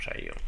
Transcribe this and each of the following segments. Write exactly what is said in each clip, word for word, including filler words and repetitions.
vamos a ello.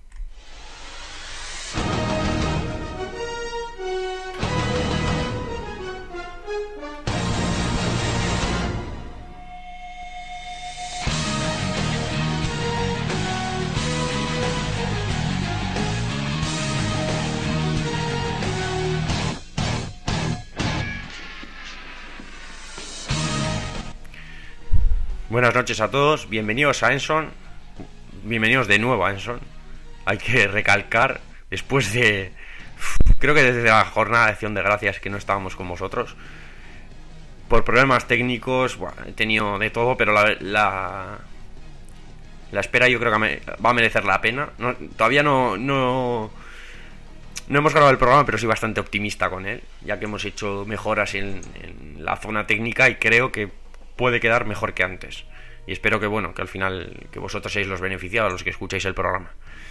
Buenas noches a todos, bienvenidos a Enson, bienvenidos de nuevo a Enson. Hay que recalcar, después de, creo que desde la jornada de Acción de Gracias que no estábamos con vosotros, por problemas técnicos, bueno, he tenido de todo, pero la, la, la espera yo creo que me, va a merecer la pena. No, todavía no, no, no hemos grabado el programa, pero soy bastante optimista con él, ya que hemos hecho mejoras en, en la zona técnica y creo que puede quedar mejor que antes. Y espero que, bueno, que al final que vosotros seáis los beneficiados, los que escucháis el programa.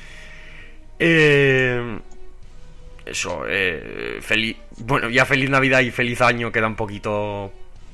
Eh, eso, eh, feliz, bueno, ya feliz Navidad y feliz año queda un poquito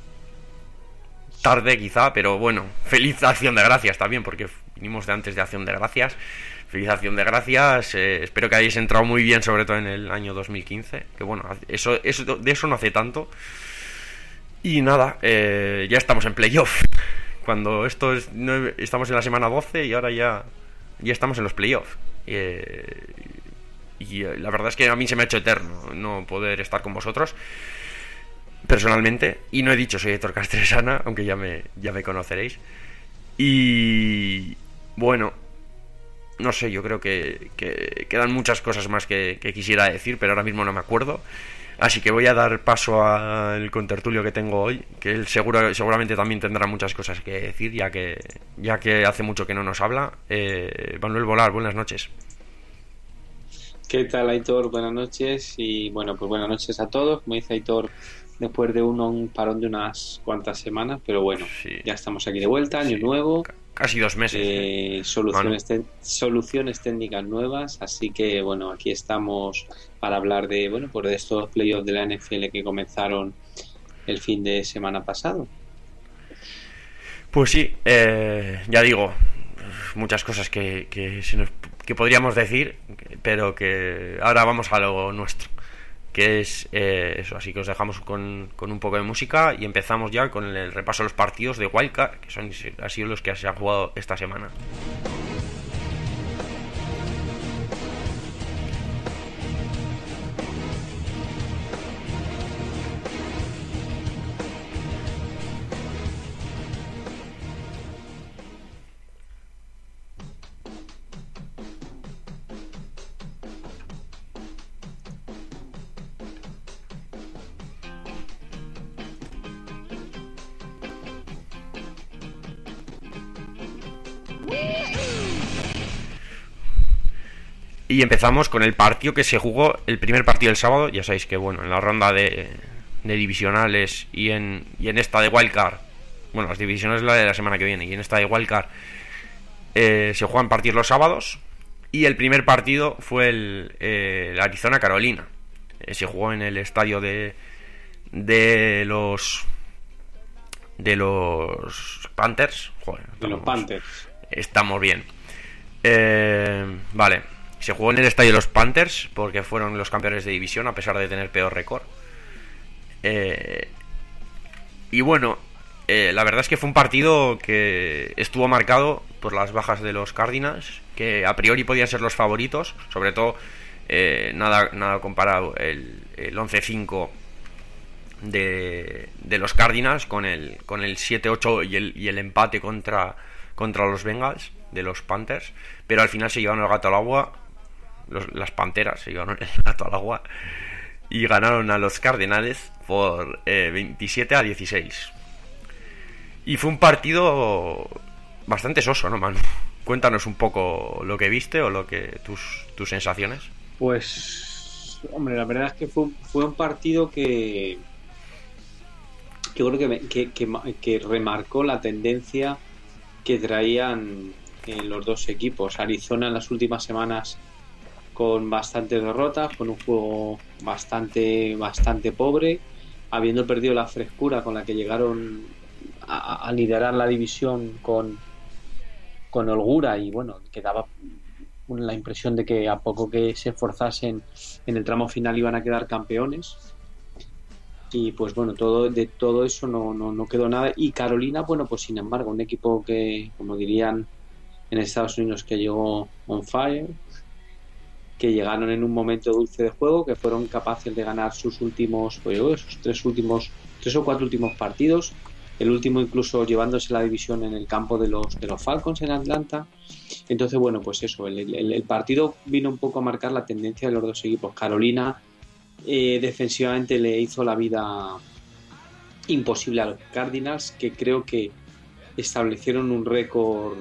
tarde quizá, pero bueno, feliz Acción de Gracias también, porque vinimos de antes de Acción de Gracias. Feliz Acción de Gracias, eh, espero que hayáis entrado muy bien, sobre todo en el año dos mil quince, que bueno, eso, eso de eso no hace tanto. Y nada, eh, ya estamos en playoff. Cuando esto es, no, estamos en la semana doce y ahora ya, ya estamos en los playoffs. Eh, y la verdad es que a mí se me ha hecho eterno no poder estar con vosotros personalmente. Y no he dicho soy Héctor Castresana, aunque ya me, ya me conoceréis. Y bueno, no sé, yo creo que, que quedan muchas cosas más que, que quisiera decir, pero ahora mismo no me acuerdo. Así que voy a dar paso al contertulio que tengo hoy, que él seguro, seguramente también tendrá muchas cosas que decir, ya que ya que hace mucho que no nos habla. eh, Manuel Volar, buenas noches. ¿Qué tal, Aitor? Buenas noches. Y bueno, pues buenas noches a todos. Como dice Aitor, después de uno, un parón de unas cuantas semanas, pero bueno, sí, ya estamos aquí de vuelta, año sí, nuevo. Casi dos meses. Eh, ¿eh? Soluciones, te- soluciones técnicas nuevas, así que bueno, aquí estamos para hablar de bueno, pues de estos playoffs de la N F L que comenzaron el fin de semana pasado. Pues sí, eh, ya digo, muchas cosas que, que, se nos, que podríamos decir, pero que ahora vamos a lo nuestro, que es eh, eso. Así que os dejamos con, con un poco de música y empezamos ya con el repaso de los partidos de Wildcard, que son así los que se han jugado esta semana. Y empezamos con el partido que se jugó, el primer partido del sábado. Ya sabéis que bueno, en la ronda de, de divisionales y en, y en esta de Wildcard, bueno, las divisionales la de la semana que viene, y en esta de Wildcard eh, se juegan partidos los sábados. Y el primer partido fue el, eh, el Arizona-Carolina. Eh, se jugó en el estadio de de los de los Panthers. Joder, estamos, de los Panthers. Estamos bien. Eh, vale. Se jugó en el estadio de los Panthers porque fueron los campeones de división a pesar de tener peor récord. Eh, y bueno, eh, la verdad es que fue un partido que estuvo marcado por las bajas de los Cardinals, que a priori podían ser los favoritos, sobre todo eh, nada, nada comparado el, el once cinco de, de los Cardinals con el, con el siete ocho y el, y el empate contra, contra los Bengals de los Panthers, pero al final se llevaron el gato al agua. Los, las Panteras se llevaron el gato al agua y ganaron a los Cardenales por eh, veintisiete a dieciséis. Y fue un partido bastante soso, ¿no, Manu? Cuéntanos un poco lo que viste o lo que tus, tus sensaciones. Pues, hombre, la verdad es que fue, fue un partido que que creo que, que, que, que remarcó la tendencia que traían eh, los dos equipos. Arizona en las últimas semanas con bastantes derrotas, con un juego bastante bastante pobre, habiendo perdido la frescura con la que llegaron a, a liderar la división con, con holgura, y bueno, quedaba la impresión de que a poco que se esforzasen en el tramo final iban a quedar campeones. Y pues bueno, todo de todo eso no, no, no quedó nada. Y Carolina, bueno, pues sin embargo, un equipo que, como dirían en Estados Unidos, que llegó on fire, que llegaron en un momento dulce de juego, que fueron capaces de ganar sus últimos, pues sus tres últimos, tres o cuatro últimos partidos, el último incluso llevándose la división en el campo de los de los Falcons en Atlanta. Entonces, bueno, pues eso, el, el, el partido vino un poco a marcar la tendencia de los dos equipos. Carolina eh, defensivamente le hizo la vida imposible a los Cardinals, que creo que establecieron un récord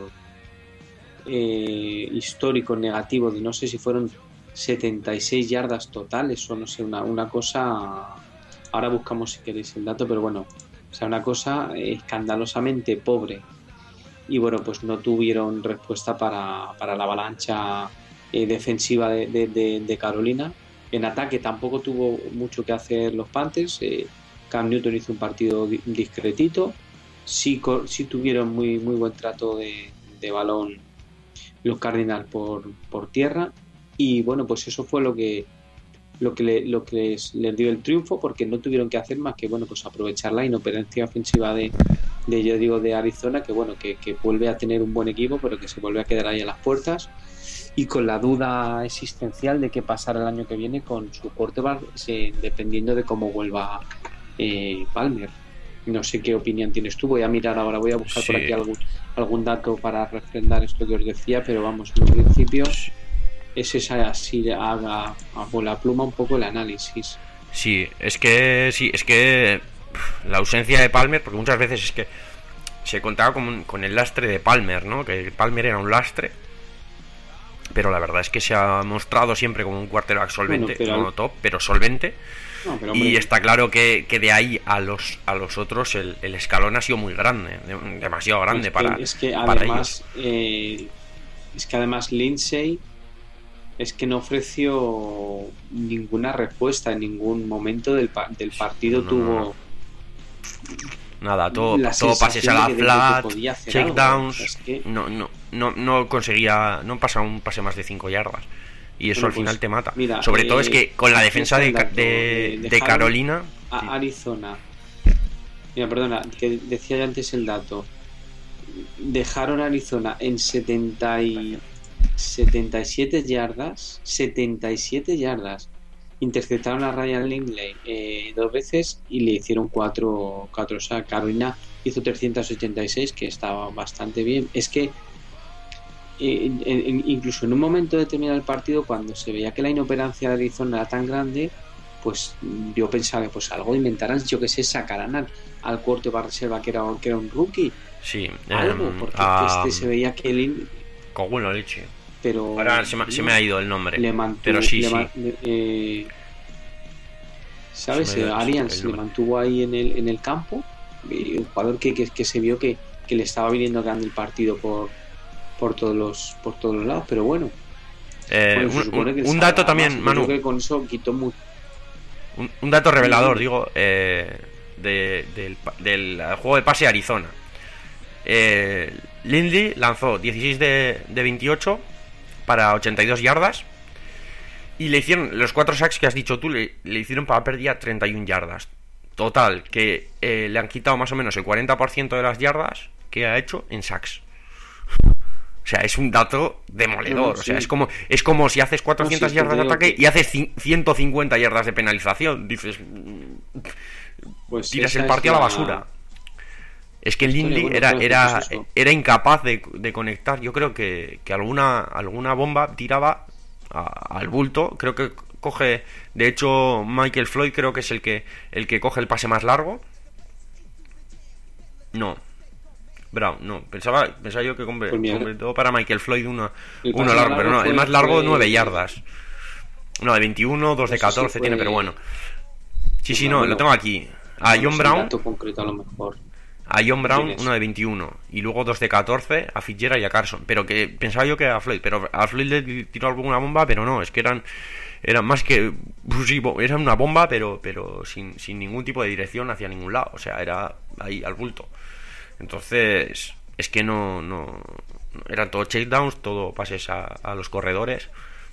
eh, histórico negativo de no sé si fueron setenta y seis yardas totales o no sé, una, una cosa, ahora buscamos si queréis el dato, pero bueno, o sea, una cosa escandalosamente pobre. Y bueno, pues no tuvieron respuesta para, para la avalancha eh, defensiva de, de, de, de Carolina. En ataque tampoco tuvo mucho que hacer los Panthers. eh, Cam Newton hizo un partido discretito. Sí, sí tuvieron muy, muy buen trato de, de balón los Cardinals por, por tierra. Y bueno, pues eso fue lo que lo que, le, lo que les, les dio el triunfo, porque no tuvieron que hacer más que bueno, pues aprovechar la inoperancia ofensiva de, de yo digo de Arizona, que bueno, que, que vuelve a tener un buen equipo, pero que se vuelve a quedar ahí a las puertas, y con la duda existencial de qué pasará el año que viene con su quarterback, eh, dependiendo de cómo vuelva eh, Palmer. No sé qué opinión tienes tú, voy a mirar ahora, voy a buscar sí. por aquí algún, algún dato para refrendar esto que os decía, pero vamos, en principio es esa, así haga a bola pluma un poco el análisis. Sí, es que sí, es que la ausencia de Palmer, porque muchas veces es que se contaba con, con el lastre de Palmer, ¿no? Que Palmer era un lastre, pero la verdad es que se ha mostrado siempre como un quarterback solvente, bueno, pero... no top, pero solvente. No, pero y está claro que, que de ahí a los a los otros el, el escalón ha sido muy grande, demasiado grande es para, que, es que para además, ellos. Eh, es que además Lindsay es que no ofreció ninguna respuesta en ningún momento del, del partido. No, no, tuvo no. nada, todo, todo pases a la flat, checkdowns, es que... no, no, no, no conseguía, no pasa un pase más de cinco yardas. Y eso bueno, al final pues, te mata. Mira, Sobre eh, todo es que con la defensa de, de, de, de Carolina... A sí. Arizona. Mira, perdona, que decía ya antes el dato. Dejaron a Arizona en setenta y, setenta y siete yardas. setenta y siete yardas. Interceptaron a Ryan Lindley eh, dos veces y le hicieron cuatro, cuatro. O sea, Carolina hizo trescientos ochenta y seis, que estaba bastante bien. Es que En, en, incluso en un momento determinado del partido, cuando se veía que la inoperancia de Arizona era tan grande, pues yo pensaba, pues algo inventarán, yo que sé, sacarán al, al quarterback reserva que era, que era un rookie. Sí, algo, um, porque um, este se veía que el con la leche. Pero ahora se me, se me ha ido el nombre. Le mantuvo, pero sí, le sí. Man, eh, ¿Sabes? Arians le mantuvo ahí en el, en el campo. Un jugador que, que, que se vio que, que le estaba viniendo grande el partido por por todos los por todos los lados, pero bueno, eh, bueno un, un dato también más, Manu, creo que con eso quitó mucho. un, un dato revelador, sí. digo eh, de, del, del juego de pase Arizona. eh, Lindley lanzó dieciséis de, de veintiocho para ochenta y dos yardas, y le hicieron los cuatro sacks que has dicho tú, le, le hicieron para pérdida treinta y una yardas total, que eh, le han quitado más o menos el cuarenta por ciento de las yardas que ha hecho en sacks. O sea, es un dato demoledor. No, sí. O sea, es como es como si haces cuatrocientas no, sí, yardas de ataque que... y haces ciento cincuenta yardas de penalización. Dices, pues tiras el partido la... a la basura. Es que Lindley bueno, era era es era incapaz de, de conectar. Yo creo que, que alguna alguna bomba tiraba a, al bulto. Creo que coge, de hecho, Michael Floyd creo que es el que el que coge el pase más largo. No. Brown, no, pensaba, pensaba yo que completó pues para Michael Floyd uno, uno largo, pero no, el más largo fue... nueve yardas. No, de veintiuno, dos de catorce fue... tiene, pero bueno. Sí, sí, no, bueno, lo tengo aquí. A John Brown. Concreto, a lo mejor. A John Brown, uno de veintiuno. Y luego dos de catorce a Fitzgerald y a Carson. Pero que pensaba yo que a Floyd. Pero a Floyd le tiró alguna bomba, pero no, es que eran. Eran más que. Sí, era una bomba, pero pero sin, sin ningún tipo de dirección hacia ningún lado. O sea, era ahí al bulto. Entonces, es que no, no eran todo checkdowns, todo pases a, a los corredores.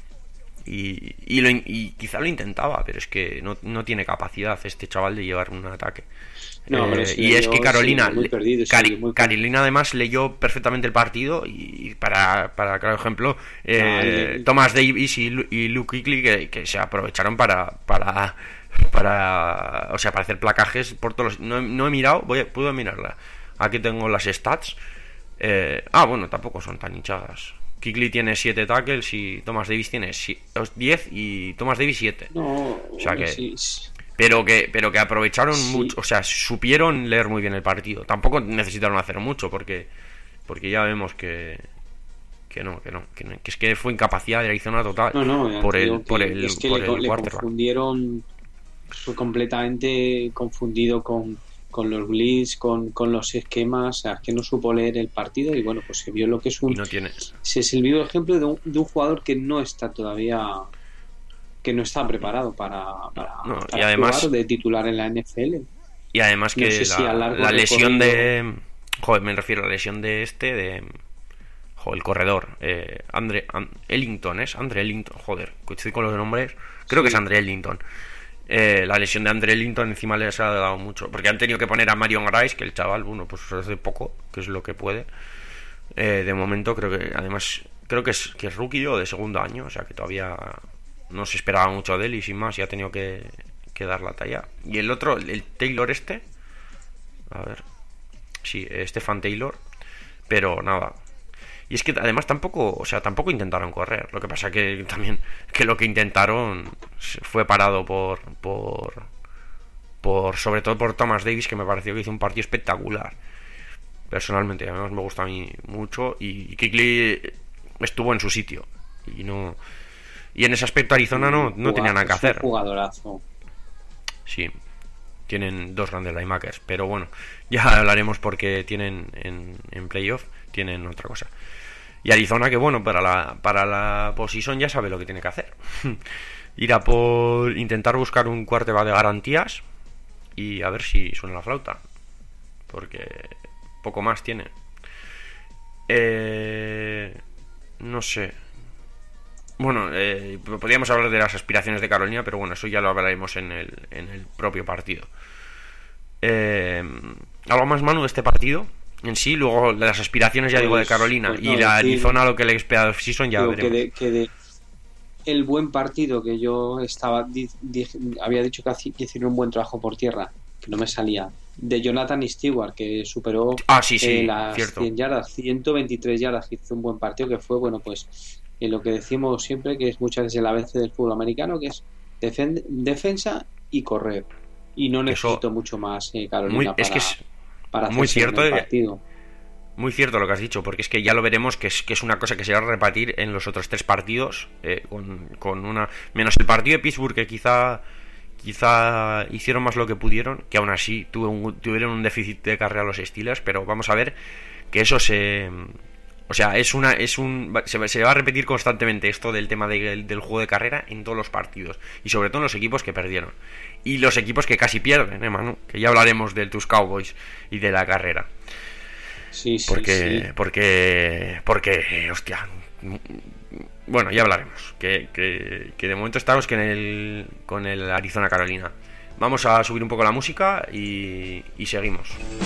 Y, y, lo, y quizá lo intentaba, pero es que no, no tiene capacidad este chaval de llevar un ataque. No, eh, sí, y es yo, que Carolina, sí, muy perdido, sí, Cari, muy... Carolina además leyó perfectamente el partido. Y para, para claro ejemplo, eh, no, el... Thomas Davis y, y Luke Kuechly que, que se aprovecharon para, para, para, o sea, para hacer placajes por todos los... No, no he mirado, voy a, puedo mirarla. Aquí tengo las stats. Eh, ah, bueno, tampoco son tan hinchadas. Kuechly tiene siete tackles y Thomas Davis tiene diez y Thomas Davis siete. No, o sea que... Sí, sí. Pero que, pero que aprovecharon sí. mucho, o sea, supieron leer muy bien el partido. Tampoco necesitaron hacer mucho porque porque ya vemos que que no, que no, que, no, que es que fue incapacidad de Arizona total no, no, por el por el es que por le, el le confundieron, fue completamente confundido con, con los blitz, con, con los esquemas, o sea, que no supo leer el partido y bueno, pues se vio lo que es un... Y no tiene... Se, se vio el ejemplo de un, de un jugador que no está todavía... que no está preparado para, para, no, para y además, jugar de titular en la N F L. Y además que no sé la, si a largo la lesión recorrido... de... Joder, me refiero a la lesión de este, de... Joder, el corredor. Eh, Andre, And, Ellington, ¿es? Andre Ellington, joder, estoy con los nombres. Creo sí. que es Andre Ellington. Eh, la lesión de Andre Ellington encima les ha dado mucho. Porque han tenido que poner a Marion Grice, que el chaval, bueno, pues hace poco, que es lo que puede. Eh, de momento creo que, además, creo que es, que es rookie o de segundo año, o sea que todavía... No se esperaba mucho de él y sin más, ya ha tenido que, que dar la talla. Y el otro, el Taylor este. A ver. Sí, Stephen Taylor. Pero nada. Y es que además tampoco, o sea, tampoco intentaron correr. Lo que pasa que también, que lo que intentaron fue parado por, por, por, sobre todo por Thomas Davis, que me pareció que hizo un partido espectacular. Personalmente, además me gusta a mí mucho. Y Kuechly estuvo en su sitio. Y no... Y en ese aspecto Arizona no, no tenía nada que hacer. Es un jugadorazo. Sí, tienen dos grandes linebackers, pero bueno, ya hablaremos porque tienen en, en playoff, tienen otra cosa. Y Arizona que bueno, para la para la posición ya sabe lo que tiene que hacer. Ir a por intentar buscar un quarterback de garantías y a ver si suena la flauta. Porque poco más tiene. Eh, no sé. Bueno, eh, podríamos hablar de las aspiraciones de Carolina, pero bueno, eso ya lo hablaremos en el, en el propio partido. Eh, ¿Algo más, Manu, de este partido en sí? Luego de las aspiraciones, ya pues, digo, de Carolina pues no, y la Arizona, lo que le espera de off-season, ya veremos. Que de, que de el buen partido que yo estaba di, di, había dicho que, hacía, que hicieron un buen trabajo por tierra, que no me salía, de Jonathan Stewart, que superó ah, sí, sí, eh, las cierto. cien yardas, ciento veintitrés yardas, que hizo un buen partido, que fue, bueno, pues... en lo que decimos siempre, que es muchas veces el A B C del fútbol americano, que es defend- defensa y correr. Y no necesito Eso, mucho más, eh, Carolina, muy, para, es que es para muy cierto, el partido. Muy cierto lo que has dicho, porque es que ya lo veremos que es, que es una cosa que se va a repetir en los otros tres partidos, eh, con, con una menos el partido de Pittsburgh, que quizá quizá hicieron más lo que pudieron, que aún así tuve un, tuvieron un déficit de carrera los Steelers, pero vamos a ver que eso se... O sea, es una es un se, se va a repetir constantemente esto del tema de, del juego de carrera en todos los partidos. Y sobre todo en los equipos que perdieron. Y los equipos que casi pierden, ¿eh, Manu? Que ya hablaremos de tus Cowboys y de la carrera. Sí, sí, porque, sí. Porque, porque, hostia... Bueno, ya hablaremos. Que, que, que de momento estamos que en el, con el Arizona Carolina. Vamos a subir un poco la música y, y seguimos.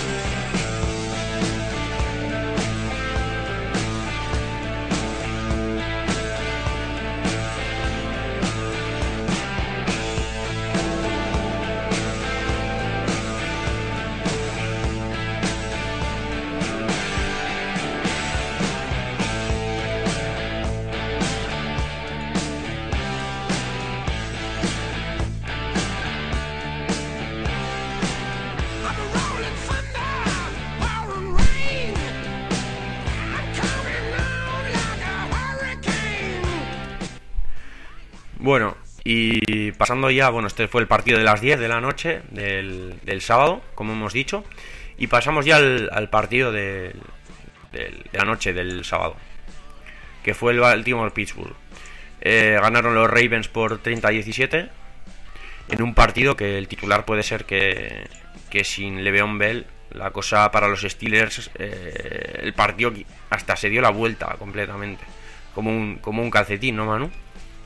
Bueno, y pasando ya, bueno, este fue el partido de las diez de la noche del, del sábado, como hemos dicho, y pasamos ya al, al partido de, de, de la noche del sábado, que fue el Baltimore-Pittsburgh. Eh, ganaron los Ravens por treinta a diecisiete, en un partido que el titular puede ser que, que sin Le'Veon Bell La cosa para los Steelers, eh, el partido hasta se dio la vuelta completamente, como un, como un calcetín, ¿no, Manu?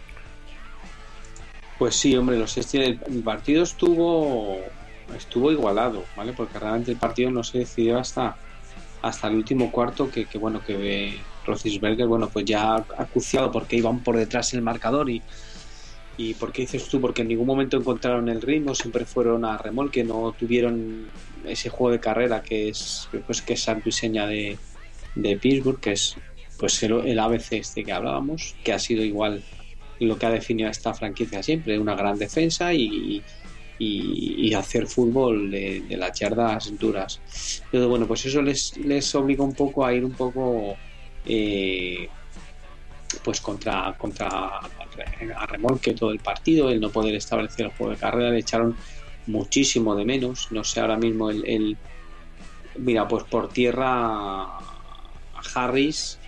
Pues sí, hombre, los Steelers, el partido estuvo estuvo igualado, ¿vale? Porque realmente el partido no se decidió hasta hasta el último cuarto, que, que bueno, que eh, Roethlisberger, bueno, pues ya ha acuciado porque iban por detrás en el marcador y y ¿por qué dices tú? Porque en ningún momento encontraron el ritmo, siempre fueron a remolque, no tuvieron ese juego de carrera que es pues que es santo y seña de, de Pittsburgh, que es pues el, el A B C este que hablábamos, que ha sido igual lo que ha definido a esta franquicia siempre, una gran defensa y, y, y hacer fútbol de, de las yardas duras. Pero bueno, pues eso les, les obliga un poco a ir un poco eh, pues contra contra a remolque todo el partido, el no poder establecer el juego de carrera, le echaron muchísimo de menos. No sé ahora mismo el, el mira, pues por tierra a Harris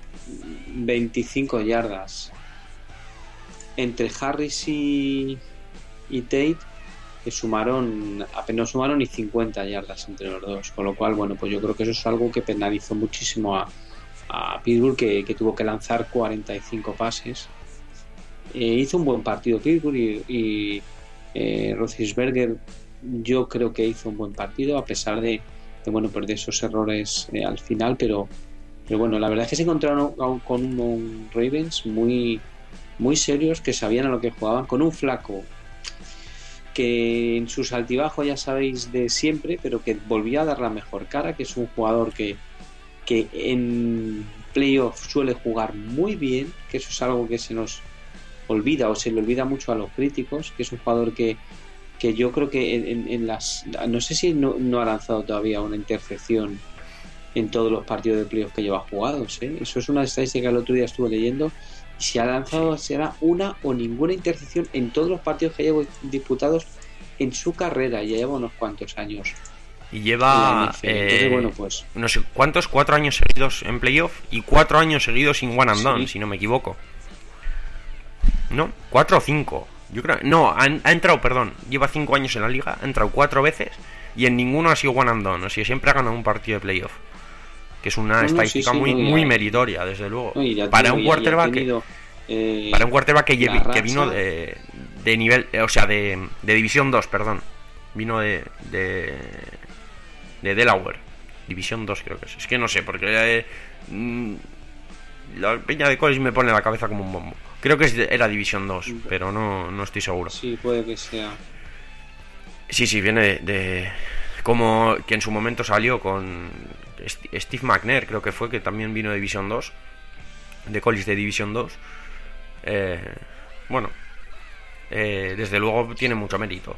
veinticinco yardas entre Harris y, y Tate, que sumaron apenas sumaron y cincuenta yardas entre los dos, con lo cual bueno, pues yo creo que eso es algo que penalizó muchísimo a, a Pittsburgh, que, que tuvo que lanzar cuarenta y cinco pases. Eh, hizo un buen partido Pittsburgh y, y eh, Roethlisberger yo creo que hizo un buen partido a pesar de, de bueno, pues de esos errores eh, al final, pero pero bueno, la verdad es que se encontraron con unos Ravens muy muy serios, que sabían a lo que jugaban, con un flaco que en sus altibajos ya sabéis de siempre, pero que volvía a dar la mejor cara, que es un jugador que, que en playoff suele jugar muy bien, que eso es algo que se nos olvida o se le olvida mucho a los críticos, que es un jugador que, que yo creo que en, en, en las no sé si no, no ha lanzado todavía una intercepción en todos los partidos de playoff que lleva jugados, ¿eh? Eso es una estadística que el otro día estuve leyendo, y si ha lanzado será una o ninguna intercepción en todos los partidos que lleva disputados en su carrera, y ya lleva unos cuantos años. Y lleva eh, Entonces, bueno, pues no sé cuántos, cuatro años seguidos en playoff y cuatro años seguidos sin one and done, sí, si no me equivoco. ¿No? ¿Cuatro o cinco? Yo creo. No, ha, ha entrado, perdón. Lleva cinco años en la liga, ha entrado cuatro veces y en ninguno ha sido one and done. O sea, siempre ha ganado un partido de playoff. Que es una no, estadística no, sí, sí, muy, no, muy meritoria, desde luego. No, para, un quarterback tenido, que, eh, para un quarterback que, llevi, que vino de, de nivel. O sea, de, de División dos, perdón. Vino de. de, de Delaware. División dos, creo que es. Es que no sé, porque. Eh, la peña de college me pone la cabeza como un bombo. Creo que era División dos, pero no, no estoy seguro. Sí, puede que sea. Sí, sí, viene de, de... Como que en su momento salió con Steve McNair, creo que fue, que también vino de División dos. De college de División dos. Eh, bueno, eh, desde luego tiene mucho mérito.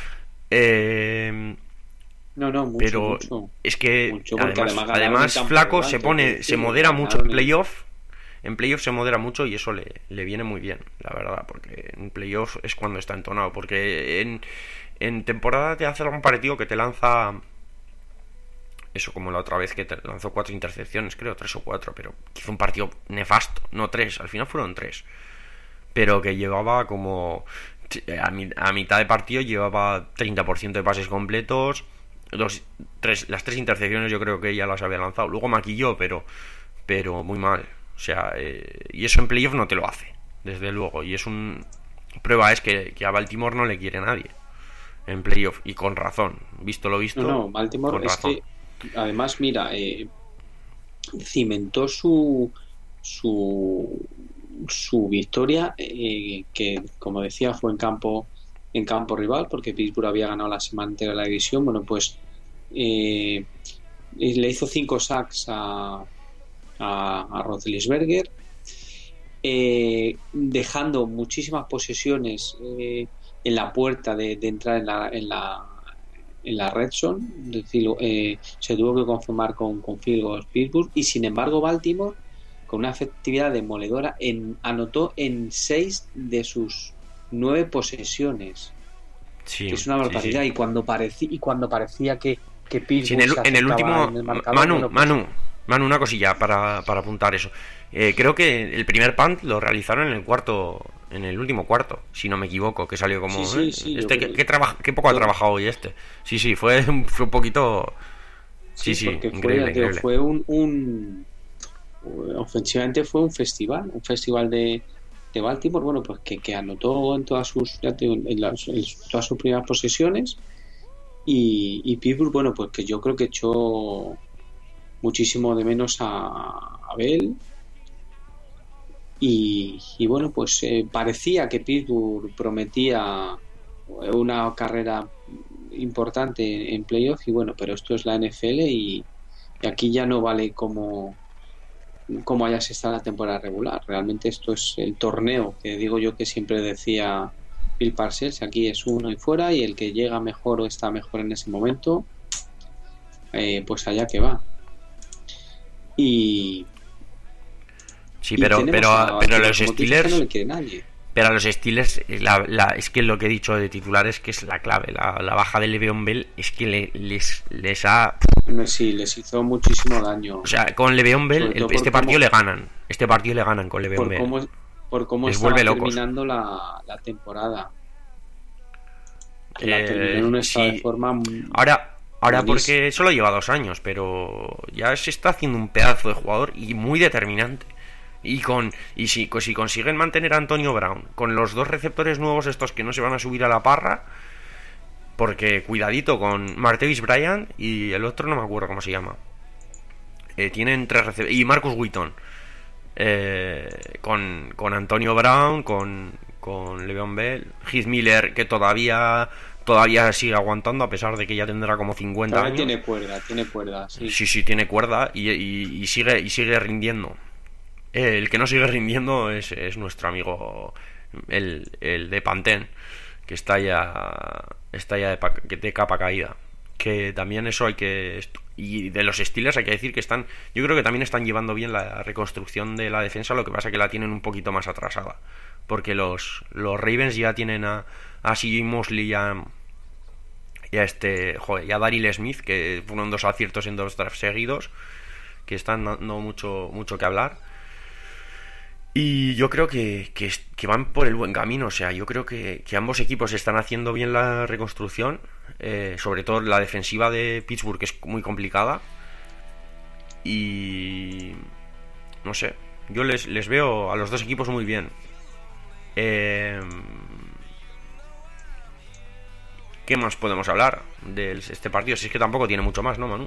Eh... No, no, mucho, pero mucho, es que mucho además, además Flaco se pone, se modera mucho en playoff. En playoff se modera mucho y eso le, le viene muy bien, la verdad, porque en playoff es cuando está entonado. Porque en, en temporada te hace algún partido que te lanza eso, como la otra vez que te lanzó cuatro intercepciones, creo, tres o cuatro, pero hizo un partido nefasto, no tres, al final fueron tres, pero que llevaba como a, mi, a mitad de partido llevaba treinta por ciento de pases completos, dos, tres, las tres intercepciones yo creo que ya las había lanzado, luego maquilló, pero, pero muy mal. O sea, eh, y eso en playoff no te lo hace, desde luego. Y es un... Prueba es que, que a Baltimore no le quiere nadie en playoff, y con razón. Visto lo visto, no, no, Baltimore con es razón. Que, además, mira, eh, cimentó su su su victoria, eh, que como decía fue en campo en campo rival, porque Pittsburgh había ganado la semana entera de la división. Bueno, pues eh, le hizo cinco sacks a a, a Roethlisberger, eh, dejando muchísimas posesiones eh, en la puerta de, de entrar en la, en la en la red zone, es decir, eh, se tuvo que conformar con, con field goals Pittsburgh, y sin embargo Baltimore, con una efectividad demoledora, en, anotó en seis de sus nueve posesiones, sí, que es una barbaridad. Sí, sí. y cuando parecía y cuando parecía que, que Pittsburgh sí, en, el, en el último en el marcador, Manu, bueno, pues, Manu Manu, una cosilla para, para apuntar eso. Eh, creo que el primer punt lo realizaron en el cuarto, en el último cuarto, si no me equivoco, que salió como sí, sí, eh, sí, este yo, que, que, traba, que poco yo, ha trabajado hoy este. Sí, sí, fue, fue un poquito Sí, Sí, sí, porque fue, increíble, ya te digo, increíble. fue un, un- ofensivamente fue un festival, un festival de, de Baltimore, bueno, pues que, que anotó en todas sus, ya te digo, en las- en todas sus primeras posesiones y, y Pittsburgh, bueno, pues que yo creo que echó muchísimo de menos a, a Bell y, y bueno, pues eh, parecía que Pittsburgh prometía una carrera importante en playoff y bueno, pero esto es la N F L y, y aquí ya no vale como como hayas estado en la temporada regular. Realmente esto es el torneo que digo yo que siempre decía Bill Parcells, aquí es uno y fuera y el que llega mejor o está mejor en ese momento, eh, pues allá que va. Y, Sí, y pero, tenemos a pero, pero Baltimore, los como tú dices, que no Steelers, le quiere nadie. pero a los Steelers, la, la, es que lo que he dicho de titular es que es la clave. La, la baja de Le'Veon Bell es que le, les, les ha. Sí, les hizo muchísimo daño. O sea, con Le'Veon Bell, Sobre el, todo por este cómo, partido le ganan. Este partido le ganan con Le'Veon por Bell. cómo, por cómo Les estaba vuelve locos. terminando la, la temporada. Que la terminó Eh, en un estado de sí. forma Ahora, ahora buenísimo. porque solo lleva dos años, pero ya se está haciendo un pedazo de jugador y muy determinante. Y con y si, si consiguen mantener a Antonio Brown con los dos receptores nuevos estos que no se van a subir a la parra, porque cuidadito con Martavis Bryant y el otro no me acuerdo cómo se llama. Eh, tienen tres receptores y Marcus Wheaton. Eh, con, con Antonio Brown, con, con Le'Veon Bell, Heath Miller que todavía todavía sigue aguantando a pesar de que ya tendrá como cincuenta Todavía años. tiene cuerda, tiene cuerda, sí. Sí, sí, tiene cuerda y, y, y sigue y sigue rindiendo. Eh, el que no sigue rindiendo es, es nuestro amigo el, el de Pantene, que está ya está ya de, pa, de capa caída. Que también eso hay que... Y de los Steelers hay que decir que están... Yo creo que también están llevando bien la reconstrucción de la defensa, lo que pasa que la tienen un poquito más atrasada. Porque los, los Ravens ya tienen a, a C J Mosley y a, y a este... Joder, y a Daryl Smith, que fueron dos aciertos en dos drafts seguidos, que están dando mucho, mucho que hablar. Y yo creo que, que, que van por el buen camino. O sea, yo creo que, que ambos equipos están haciendo bien la reconstrucción. Eh, sobre todo la defensiva de Pittsburgh, que es muy complicada. Y no sé, yo les, les veo a los dos equipos muy bien. Eh, ¿Qué más podemos hablar de este partido? Si es que tampoco tiene mucho más, ¿no, Manu?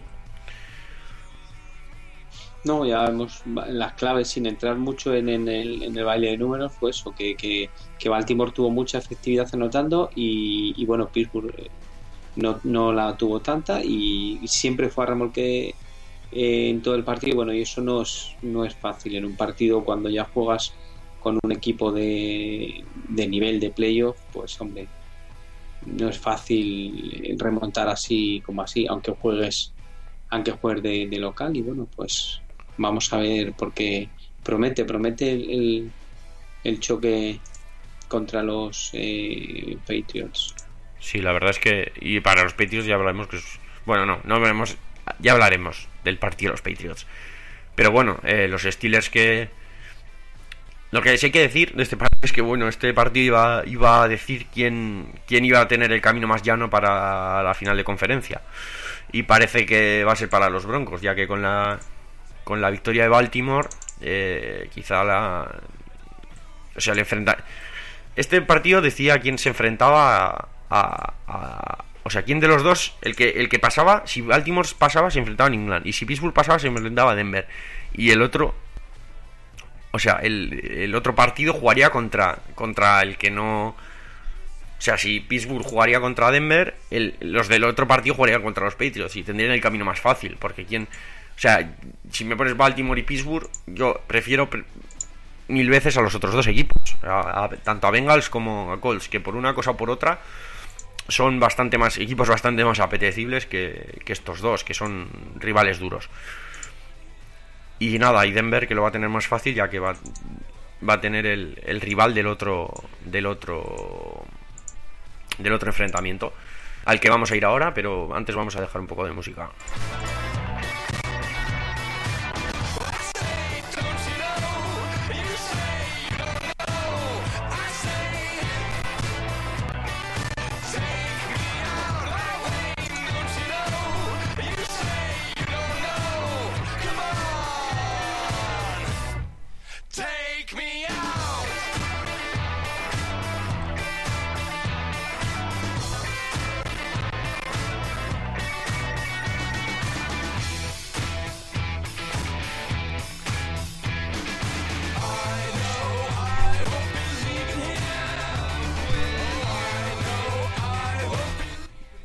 No, ya vemos las claves sin entrar mucho en, en, el, en el baile de números, fue eso, que, que, que Baltimore tuvo mucha efectividad anotando y, y bueno, Pittsburgh no, no la tuvo tanta y, y siempre fue a remolque eh, en todo el partido. Bueno, y eso no es, no es fácil en un partido cuando ya juegas con un equipo de, de nivel de playoff, pues hombre, no es fácil remontar así como así, aunque juegues, aunque juegues de, de local y bueno, pues vamos a ver porque promete, promete el, el, el choque contra los eh, Patriots. Sí, la verdad es que y para los Patriots ya hablaremos que es, bueno, no, no veremos, ya hablaremos del partido de los Patriots. Pero bueno, eh, los Steelers que lo que sí hay que decir de este partido es que bueno, este partido iba, iba a decir quién, quién iba a tener el camino más llano para la final de conferencia. Y parece que va a ser para los Broncos, ya que con la con la victoria de Baltimore, eh, quizá la... O sea, le enfrenta... Este partido decía quién se enfrentaba a, a, a... O sea, quién de los dos, el que, el que pasaba, si Baltimore pasaba, se enfrentaba a New England. Y si Pittsburgh pasaba, se enfrentaba a Denver. Y el otro... O sea, el, el otro partido jugaría contra, contra el que no... O sea, si Pittsburgh jugaría contra Denver, el, los del otro partido jugarían contra los Patriots y tendrían el camino más fácil. Porque quién... O sea, si me pones Baltimore y Pittsburgh, yo prefiero pre- mil veces a los otros dos equipos. A, a, tanto a Bengals como a Colts, que por una cosa o por otra son bastante más equipos bastante más apetecibles que, que estos dos, que son rivales duros. Y nada, y Denver que lo va a tener más fácil, ya que va, va a tener el, el rival del otro del otro del otro enfrentamiento, al que vamos a ir ahora, pero antes vamos a dejar un poco de música.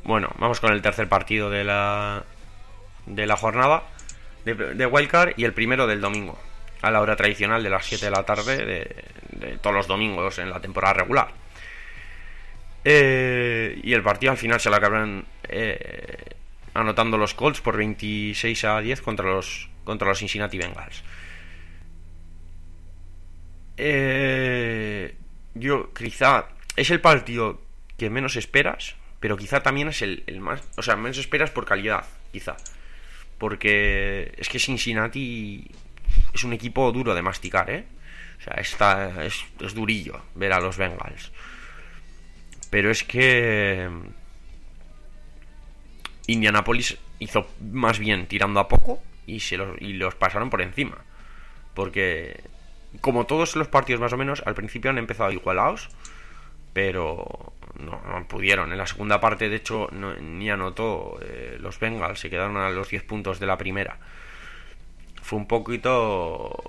Bueno, vamos con el tercer partido de la de la jornada de, de Wildcard y el primero del domingo, a la hora tradicional de las siete de la tarde de, de todos los domingos en la temporada regular. Eh, y el partido al final se lo acaban eh, anotando los Colts por veintiséis a diez contra los contra los Cincinnati Bengals. Eh, yo quizá es el partido que menos esperas, pero quizá también es el, el más, o sea, menos esperas por calidad, quizá, porque es que Cincinnati es un equipo duro de masticar, ¿eh? O sea, está, es, es durillo ver a los Bengals, pero es que Indianapolis hizo más bien tirando a poco y se los, y los pasaron por encima, porque como todos los partidos más o menos al principio han empezado igualados, pero no, no pudieron. En la segunda parte, de hecho, no, ni anotó eh, los Bengals, se quedaron a los diez puntos de la primera. Fue un poquito,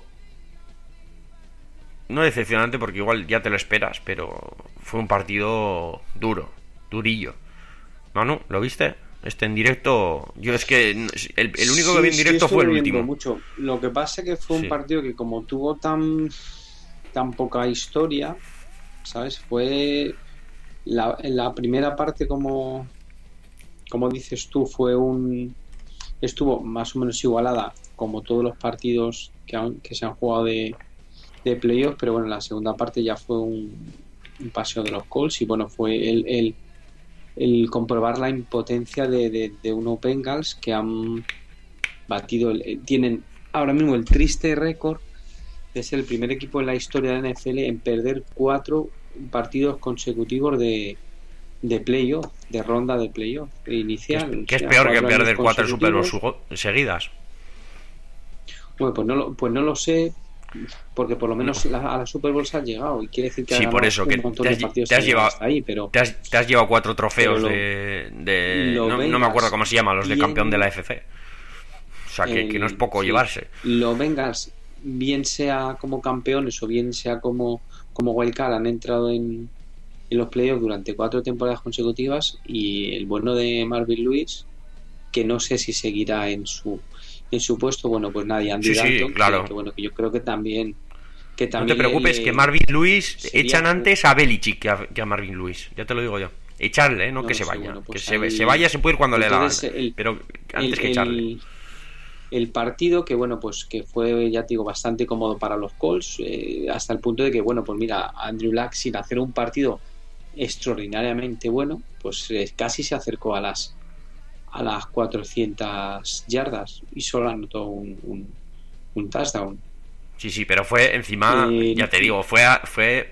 no decepcionante, porque igual ya te lo esperas, pero fue un partido duro, durillo. Manu, ¿lo viste? Este en directo, yo es que el, el único sí, que vi en directo sí, fue el último. Mucho. Lo que pasa es que fue un sí. partido que como tuvo tan tan poca historia, ¿sabes? Fue la, la primera parte, como como dices tú, fue un estuvo más o menos igualada como todos los partidos que, han, que se han jugado de, de playoffs, pero bueno, la segunda parte ya fue un, un paseo de los Colts y bueno, fue el, el el comprobar la impotencia de, de, de unos Bengals que han batido, el, tienen ahora mismo el triste récord de ser el primer equipo en la historia de la N F L en perder cuatro partidos consecutivos de, de playoff, de ronda de playoff inicial. ¿Qué es, ¿qué o sea, es peor que perder cuatro Super Bowls seguidas? Bueno, pues no, lo, pues no lo sé, porque por lo menos la, a la Super Bowl se han llegado y quiere decir que sí, por eso que te has, te has llevado ahí, pero te has, te has llevado cuatro trofeos lo, de, de no, no me acuerdo cómo se llama, los de campeón de la F C, o sea que, el, que no es poco sí, llevarse. Lo vengas, bien sea como campeones o bien sea como como wildcard, han entrado en, en los playoffs durante cuatro temporadas consecutivas, y el bueno de Marvin Lewis, que no sé si seguirá en su en su puesto, bueno, pues nadie, Andy sí, Dalton, sí, claro. que, que bueno, que yo creo que también que también no te preocupes, le, que Marvin Lewis echan antes a Belichick que a, que a Marvin Lewis, ya te lo digo yo. Echarle, ¿eh? no, no que se vaya, bueno, pues que ahí, se, se vaya se puede ir cuando le da, pero antes el, que echarle. El, el partido que bueno, pues que fue, ya te digo, bastante cómodo para los Colts, eh, hasta el punto de que bueno, pues mira, Andrew Luck, sin hacer un partido extraordinariamente bueno, pues eh, casi se acercó a las a las cuatrocientas yardas y solo anotó un, un, un touchdown. Sí, sí, pero fue encima, eh, ya te digo, fue a, fue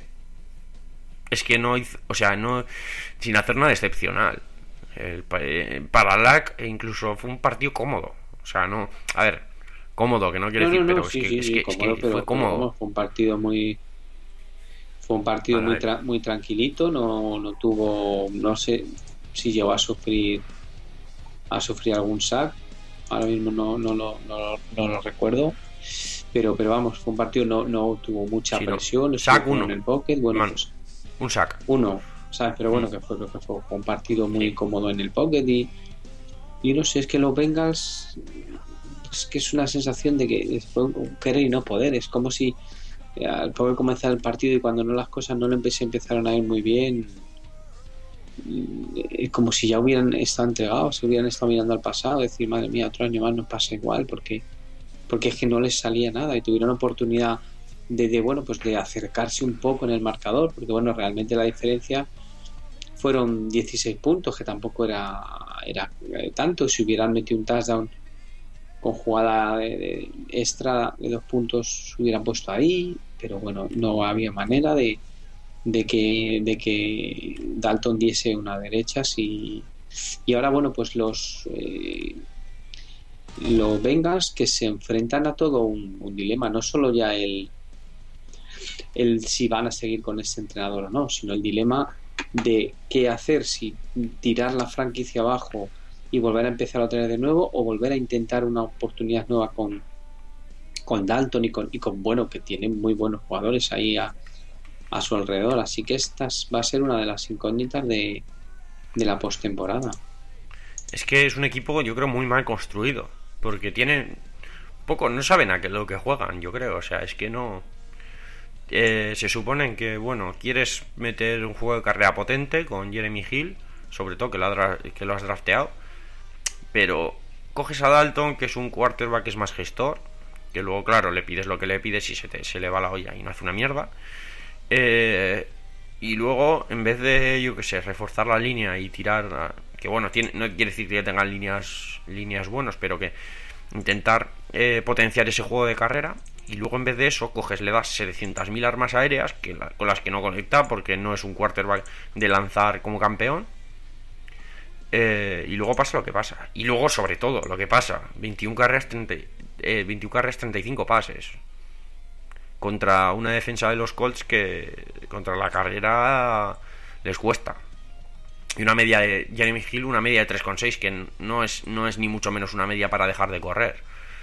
es que no hizo, o sea, no sin hacer nada excepcional. El, eh, para Luck incluso fue un partido cómodo. O sea, no, a ver, cómodo, que no quiero no, decir, no, no, pero sí, es que, sí, es sí, que, cómodo, es que pero, fue cómodo. Pero, fue un partido muy fue un partido Vale. muy tra- muy tranquilito, no no tuvo, no sé si llegó a sufrir a sufrir algún sack, ahora mismo no no lo no, no lo recuerdo, pero pero vamos, fue un partido, no no tuvo mucha sí, presión, no. Sack uno en el pocket, bueno, Man, pues, un sack uno, ¿sabes? Pero bueno, mm. que fue que fue, fue un partido muy sí. cómodo en el pocket y y no sé, es que los Bengals, es que es una sensación de que fue un querer y no poder, es como si eh, al poder comenzar el partido y cuando no las cosas no le empecé, empezaron a ir muy bien, es como si ya hubieran estado entregados, se hubieran estado mirando al pasado, decir, madre mía, otro año más nos pasa igual, porque porque es que no les salía nada y tuvieron oportunidad de, de bueno, pues de acercarse un poco en el marcador, porque bueno, realmente la diferencia fueron dieciséis puntos, que tampoco era era tanto. Si hubieran metido un touchdown con jugada de, de extra de dos puntos, se hubieran puesto ahí, pero bueno, no había manera de de que de que Dalton diese una derecha. Y, y ahora bueno, pues los eh, los Bengals, que se enfrentan a todo un, un dilema, no solo ya el el si van a seguir con este entrenador o no, sino el dilema de qué hacer, si tirar la franquicia abajo y volver a empezar otra vez de nuevo, o volver a intentar una oportunidad nueva con con Dalton y con, y con bueno, que tienen muy buenos jugadores ahí a, a su alrededor, así que esta va a ser una de las incógnitas de, de la postemporada. es que es un equipo, yo creo, muy mal construido. Porque tienen poco, no saben a qué lo que juegan, yo creo. O sea, es que no. Eh, se suponen que, bueno, quieres meter un juego de carrera potente con Jeremy Hill, sobre todo que lo, ha, que lo has drafteado. Pero coges a Dalton, que es un quarterback que es más gestor, que luego, claro, le pides lo que le pides y se, te, se le va la olla y no hace una mierda. Eh, y luego, en vez de, yo qué sé, reforzar la línea y tirar... A, que bueno, tiene, no quiere decir que tengan líneas líneas buenos, pero que intentar eh, potenciar ese juego de carrera. Y luego, en vez de eso, coges, le das setecientas mil armas aéreas que la, con las que no conecta, porque no es un quarterback de lanzar como campeón. Eh, y luego pasa lo que pasa. Y luego, sobre todo, lo que pasa: veintiuna carreras, treinta, eh, veintiuna carreras, treinta y cinco pases. Contra una defensa de los Colts que contra la carrera les cuesta. Y una media de Jeremy Hill, una media de tres coma seis, que no es, no es ni mucho menos una media para dejar de correr.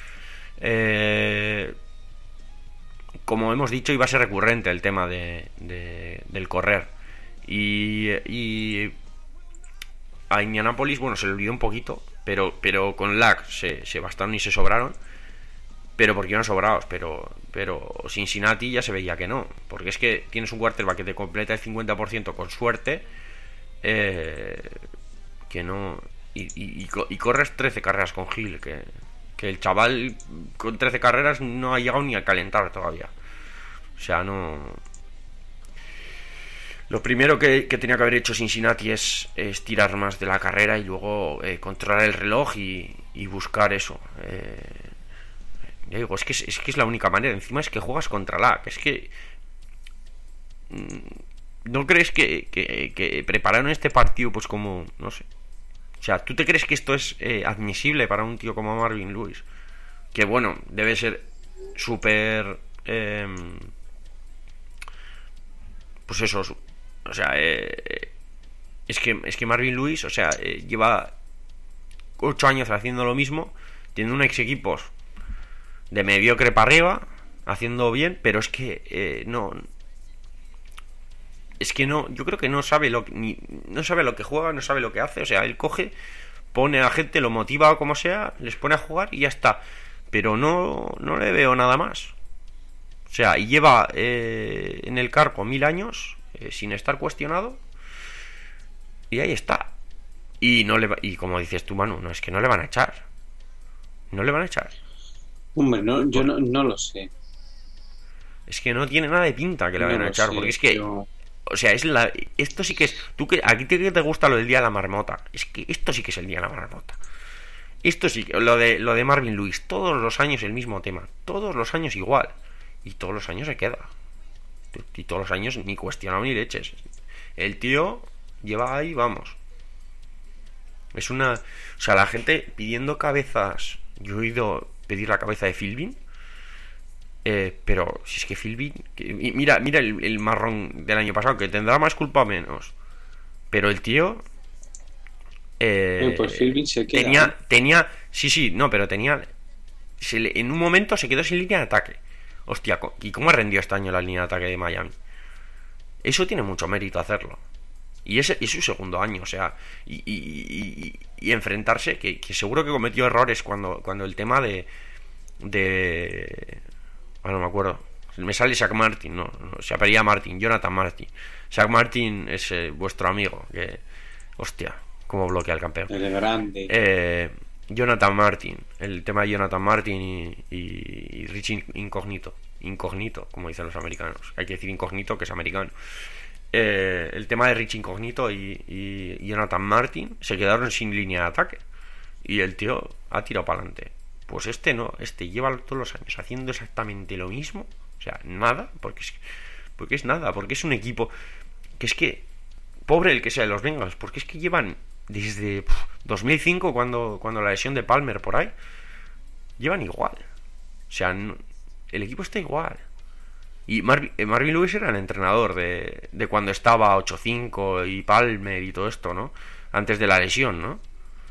Eh, como hemos dicho, iba a ser recurrente el tema de, de, del correr. Y... y a Indianapolis, bueno, se le olvidó un poquito, pero pero con lag se, se bastaron y se sobraron, pero porque iban sobrados, pero pero Cincinnati ya se veía que no, porque es que tienes un quarterback que te completa el cincuenta por ciento con suerte, eh, que no, y, y, y, y corres trece carreras con Hill, que, que el chaval con trece carreras no ha llegado ni a calentar todavía, o sea, no... Lo primero que, que tenía que haber hecho Cincinnati es, es tirar más de la carrera y luego eh, controlar el reloj y, y buscar eso. Eh, ya digo, es que es, es que es la única manera. Encima es que juegas contra la... Es que... ¿No crees que, que, que prepararon este partido pues como... No sé. O sea, ¿tú te crees que esto es eh, admisible para un tío como Marvin Lewis? Que bueno, debe ser súper... Eh, pues eso... O sea, eh, es que es que Marvin Lewis, o sea, eh, lleva ocho años haciendo lo mismo, tiene un ex equipos de mediocre para arriba, haciendo bien, pero es que eh, no, es que no, yo creo que no sabe lo ni, no sabe lo que juega, no sabe lo que hace, o sea, él coge, pone a gente, lo motiva o como sea, les pone a jugar y ya está, pero no, no le veo nada más. O sea, y lleva eh, en el cargo mil años eh, sin estar cuestionado. Y ahí está. Y no le va, y como dices tú, Manu, no es que no le van a echar. No le van a echar. Hombre, no, yo no, no lo sé. Es que no tiene nada de pinta que le No vayan a lo echar. sé, Porque es que... yo- O sea, es la, esto sí que es... Tú que, aquí te, te gusta lo del día de la marmota. Es que esto sí que es el día de la marmota. Esto sí que... Lo de, lo de Marvin Lewis. Todos los años el mismo tema. Todos los años igual. Y todos los años se queda. Y todos los años ni cuestionado ni leches. El tío lleva ahí, vamos. Es una... O sea, la gente pidiendo cabezas... Yo he oído pedir la cabeza de Philbin. Eh, pero si es que Philbin... Que, mira mira el, el marrón del año pasado, que tendrá más culpa o menos. Pero el tío... Eh, Eh, pues Philbin se queda, tenía, ¿eh? tenía... Sí, sí, no, pero tenía... Se le, en un momento se quedó sin línea de ataque. Hostia, ¿y cómo ha rendido este año la línea de ataque de Miami? Eso tiene mucho mérito hacerlo. Y ese es su segundo año, o sea, y, y, y, y enfrentarse, que, que seguro que cometió errores cuando, cuando el tema de... de ah, no me acuerdo. Me sale Zach Martin, no, no se apellida Martin, Jonathan Martin. Zach Martin es eh, vuestro amigo, que... Hostia, cómo bloquea el campeón. El grande. Eh... Jonathan Martin, el tema de Jonathan Martin y, y, y Rich Incognito, Incognito, como dicen los americanos, hay que decir Incognito, que es americano. Eh, el tema de Rich Incognito y, y Jonathan Martin se quedaron sin línea de ataque y el tío ha tirado para adelante. Pues este no, este lleva todos los años haciendo exactamente lo mismo, o sea, nada, porque es, porque es nada, porque es un equipo que es que, pobre el que sea de los Bengals, porque es que llevan desde pff, dos mil cinco, cuando, cuando la lesión de Palmer por ahí, llevan igual. O sea, no, el equipo está igual. Y Marvin, eh, Marvin Lewis era el entrenador de, de cuando estaba ocho cinco y Palmer y todo esto, ¿no? Antes de la lesión, ¿no?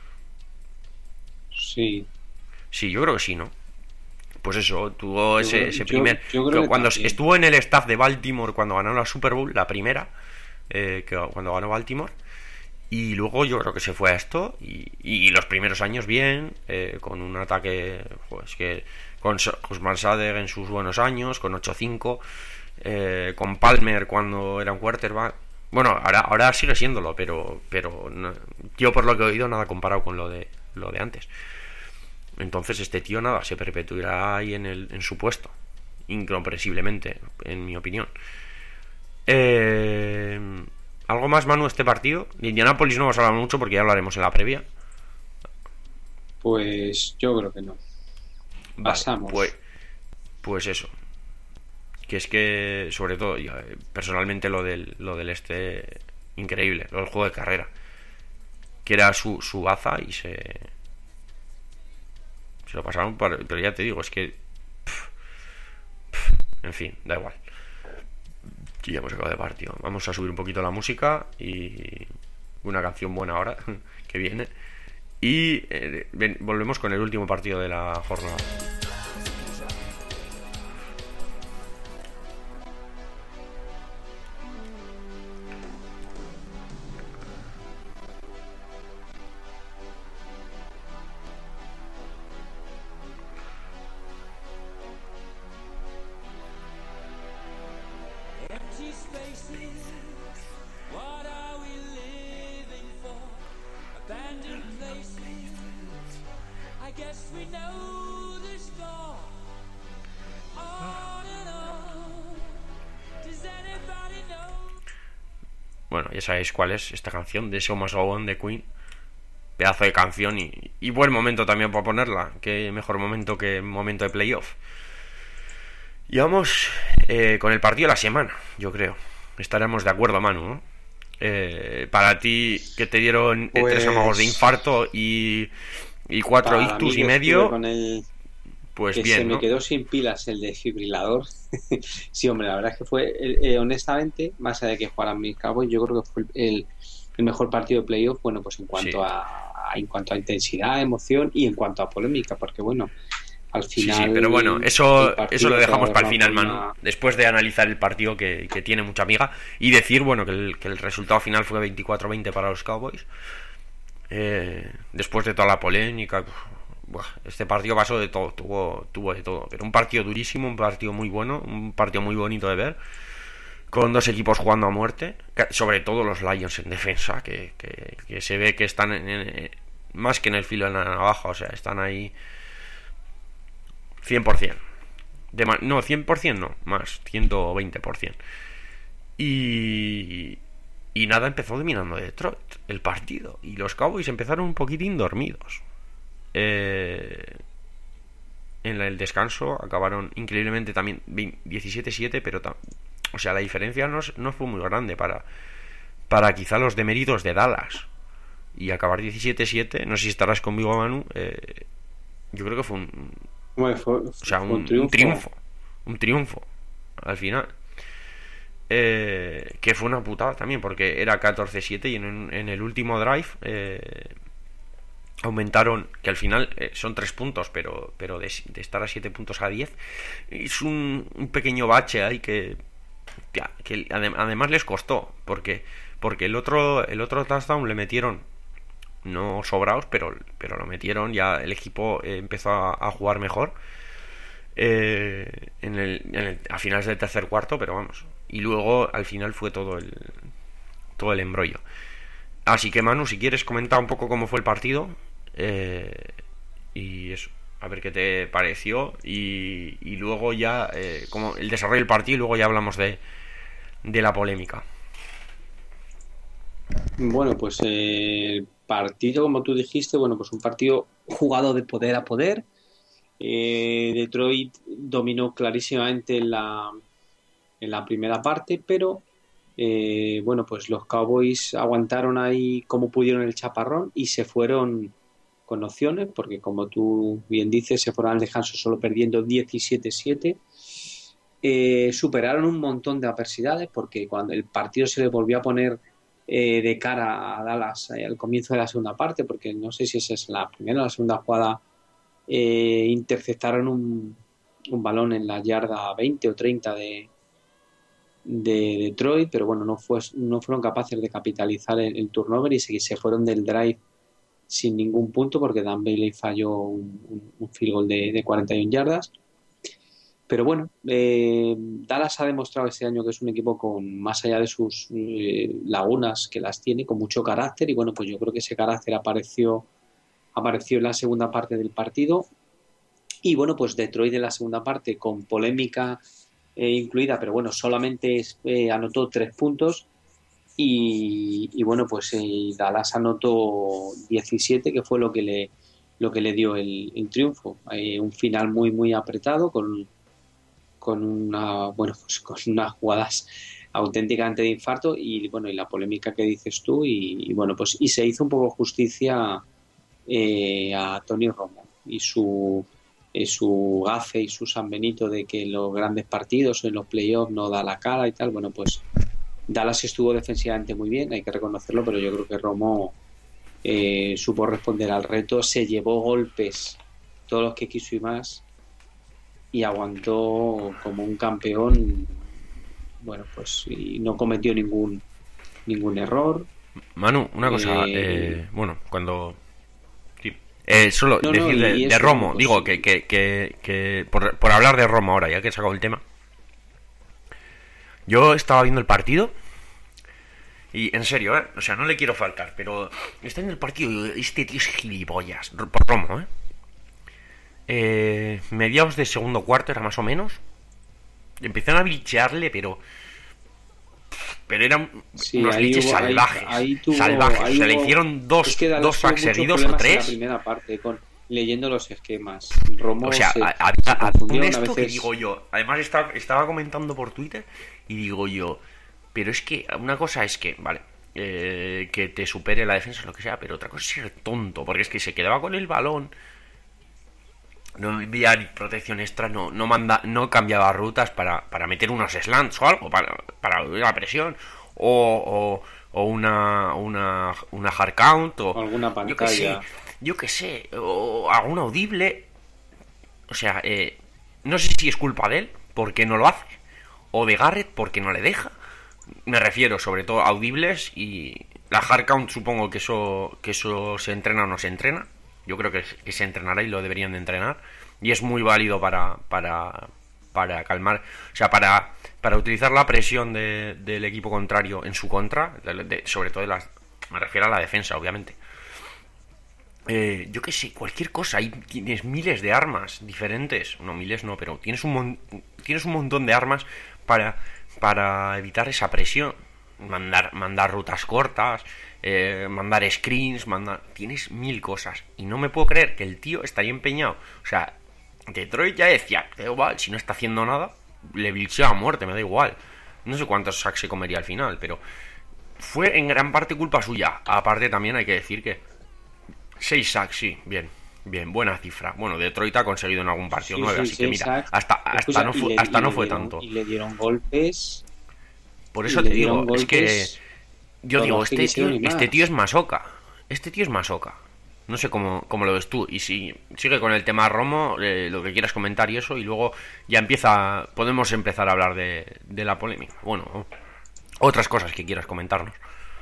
Sí. Sí, yo creo que sí, ¿no? Pues eso, tuvo ese, creo- ese yo- primer... yo creo que cuando también. estuvo en el staff de Baltimore cuando ganó la Super Bowl, la primera, eh, que, cuando ganó Baltimore... Y luego yo creo que se fue a esto y, y los primeros años bien, eh, con un ataque, pues que con Usman Sadegh en sus buenos años, con ocho cinco, eh, con Palmer cuando era un quarterback. Bueno, ahora, ahora sigue siéndolo, pero pero no, yo por lo que he oído nada comparado con lo de lo de antes. Entonces este tío nada, se perpetuará ahí en, el, en su puesto, incomprensiblemente, en mi opinión. Eh, ¿Algo más, Manu, este partido? De Indianapolis no vamos a hablar mucho porque ya hablaremos en la previa. Pues yo creo que no. Vale, Pasamos. Pues, pues eso. Que es que, sobre todo, yo, personalmente lo del, lo del este, increíble, lo del juego de carrera. Que era su, su baza y se... Se lo pasaron, para, pero ya te digo, es que... Pff, pff, en fin, da igual. Y ya hemos acabado de partido. Vamos a subir un poquito la música y una canción buena ahora que viene. Y eh, ven, volvemos con el último partido de la jornada. Bueno, ya sabéis cuál es esta canción de Show Must Go On de Queen. Pedazo de canción y, y buen momento también para ponerla. Qué mejor momento que momento de playoff. Y vamos eh, con el partido de la semana, yo creo. Estaremos de acuerdo, Manu, ¿no? Eh, para ti, que te dieron pues... tres amagos de infarto y, y cuatro ictus y medio. Con el... Pues que bien, se me ¿no? quedó sin pilas el desfibrilador. Sí, hombre, la verdad es que fue, eh, honestamente, más allá de que jugaran mis Cowboys, yo creo que fue el, el mejor partido de playoff, bueno, pues en cuanto sí. a, a en cuanto a intensidad, emoción y en cuanto a polémica, porque bueno, al final... Sí, sí, pero bueno, eso, eso lo dejamos para el final, Manu, una... después de analizar el partido que, que tiene mucha amiga y decir, bueno, que el, que el resultado final fue veinticuatro veinte para los Cowboys. Eh, después de toda la polémica... Buah, este partido pasó de todo, tuvo, tuvo de todo, pero un partido durísimo, un partido muy bueno, un partido muy bonito de ver, con dos equipos jugando a muerte, sobre todo los Lions en defensa, que, que, que se ve que están en, en, más que en el filo de la navaja, o sea, están ahí cien por ciento, de, no, cien por ciento no, más, ciento veinte por ciento, y, y nada, empezó dominando Detroit el partido, y los Cowboys empezaron un poquitín dormidos. Eh, en el descanso acabaron increíblemente también diecisiete siete, pero tam- o sea, la diferencia no, no fue muy grande para, para quizá los deméritos de Dallas, y acabar diecisiete siete, no sé si estarás conmigo, Manu, eh, yo creo que fue un, bueno, fue, o sea, un, un, triunfo. un triunfo un triunfo al final, eh, que fue una putada también porque era catorce siete y en, en el último drive eh, aumentaron, que al final eh, son tres puntos, pero pero de, de estar a siete puntos a diez es un, un pequeño bache ahí que, tía, que adem, además les costó, porque porque el otro el otro touchdown le metieron, no sobraos, pero pero lo metieron, ya el equipo eh, empezó a, a jugar mejor eh, en, el, en el a finales del tercer cuarto, pero vamos, y luego al final fue todo el todo el embrollo. Así que, Manu, si quieres comentar un poco cómo fue el partido, eh, y eso, a ver qué te pareció, y, y luego ya eh, como el desarrollo del partido, y luego ya hablamos de, de la polémica. Bueno, pues eh, el partido, como tú dijiste, bueno, pues un partido jugado de poder a poder. eh, Detroit dominó clarísimamente en la, en la primera parte, pero Eh, bueno, pues los Cowboys aguantaron ahí como pudieron el chaparrón y se fueron con opciones, porque como tú bien dices, se fueron al descanso solo perdiendo diecisiete siete. Eh, superaron un montón de adversidades, porque cuando el partido se le volvió a poner eh, de cara a Dallas eh, al comienzo de la segunda parte, porque no sé si esa es la primera o la segunda jugada, eh, interceptaron un, un balón en la yarda veinte o treinta de de Detroit, pero bueno, no fue no fueron capaces de capitalizar el, el turnover y se, se fueron del drive sin ningún punto porque Dan Bailey falló un, un, un field goal de, de cuarenta y una yardas. Pero bueno, eh, Dallas ha demostrado este año que es un equipo con, más allá de sus eh, lagunas que las tiene, con mucho carácter, y bueno, pues yo creo que ese carácter apareció, apareció en la segunda parte del partido. Y bueno, pues Detroit en la segunda parte con polémica eh, incluida, pero bueno, solamente eh, anotó tres puntos y, y bueno, pues eh, Dallas anotó diecisiete, que fue lo que le, lo que le dio el, el triunfo. Eh, un final muy, muy apretado con con una bueno pues con unas jugadas auténticamente de infarto y bueno y la polémica que dices tú y, y bueno pues y se hizo un poco justicia eh, a Tony Romo y su eh, su gafe y su San Benito de que en los grandes partidos en los playoffs no da la cara y tal. Bueno, pues Dallas estuvo defensivamente muy bien, hay que reconocerlo, pero yo creo que Romo eh, supo responder al reto, se llevó golpes todos los que quiso y más, y aguantó como un campeón. Bueno, pues y no cometió ningún ningún error. Manu, una cosa, eh, eh, bueno, cuando sí. eh, solo no, decir no, de, eso, de Romo, pues, digo que, que, que, que por, por hablar de Romo ahora, ya que he sacado el tema, yo estaba viendo el partido y en serio, ¿eh? O sea, no le quiero faltar, pero está en el partido y este tío es gilipollas, por Romo, ¿eh? Eh, mediados de segundo cuarto era más o menos. Empezaron a bichearle, pero pero eran sí, unos leches hubo, salvajes. Ahí, ahí tuvo, salvajes. Ahí o sea, hubo, le hicieron dos, es que dos sacks seguidos o tres. En la primera parte, con, leyendo los esquemas. Romo o sea, se, había se un esto veces... que digo yo. Además, estaba, estaba comentando por Twitter y digo yo, pero es que una cosa es que, vale, eh, que te supere la defensa o lo que sea, pero otra cosa es ser tonto, porque es que se quedaba con el balón. No había ni protección extra, no, no manda, no cambiaba rutas para, para meter unos slants o algo, para, para la presión, o, o, o una, una, una hard count, o alguna pantalla. Yo que sé, yo que sé, o algún audible. O sea, eh, no sé si es culpa de él, porque no lo hace, o de Garrett, porque no le deja. Me refiero sobre todo a audibles y la hard count, supongo que eso, que eso se entrena o no se entrena. Yo creo que, que se entrenará y lo deberían de entrenar. Y es muy válido para, para, para calmar, o sea, para, para utilizar la presión de, del equipo contrario en su contra, de, de, sobre todo de las, me refiero a la defensa, obviamente. Eh, yo qué sé, cualquier cosa. Ahí tienes miles de armas diferentes. No, miles no, pero tienes un, mon, tienes un montón de armas para, para evitar esa presión. Mandar, mandar rutas cortas, eh, mandar screens, mandar... Tienes mil cosas. Y no me puedo creer que el tío está ahí empeñado. O sea, Detroit ya decía, da igual, si no está haciendo nada, le blitzea a muerte, me da igual. No sé cuántos sacks se comería al final, pero fue en gran parte culpa suya. Aparte también hay que decir que seis sacks, sí, bien. Bien, buena cifra. Bueno, Detroit ha conseguido en algún partido sí, nueve, sí, así que mira, sacks. hasta, hasta Escucha, no fue, le, hasta no fue dieron, tanto. Y le dieron golpes. Por eso te digo, es que yo digo, este tío, este tío es masoca. Este tío es masoca. No sé cómo, cómo lo ves tú. Y si sigue con el tema Romo, eh, lo que quieras comentar y eso, y luego ya empieza, podemos empezar a hablar de, de la polémica. Bueno, otras cosas que quieras comentarnos.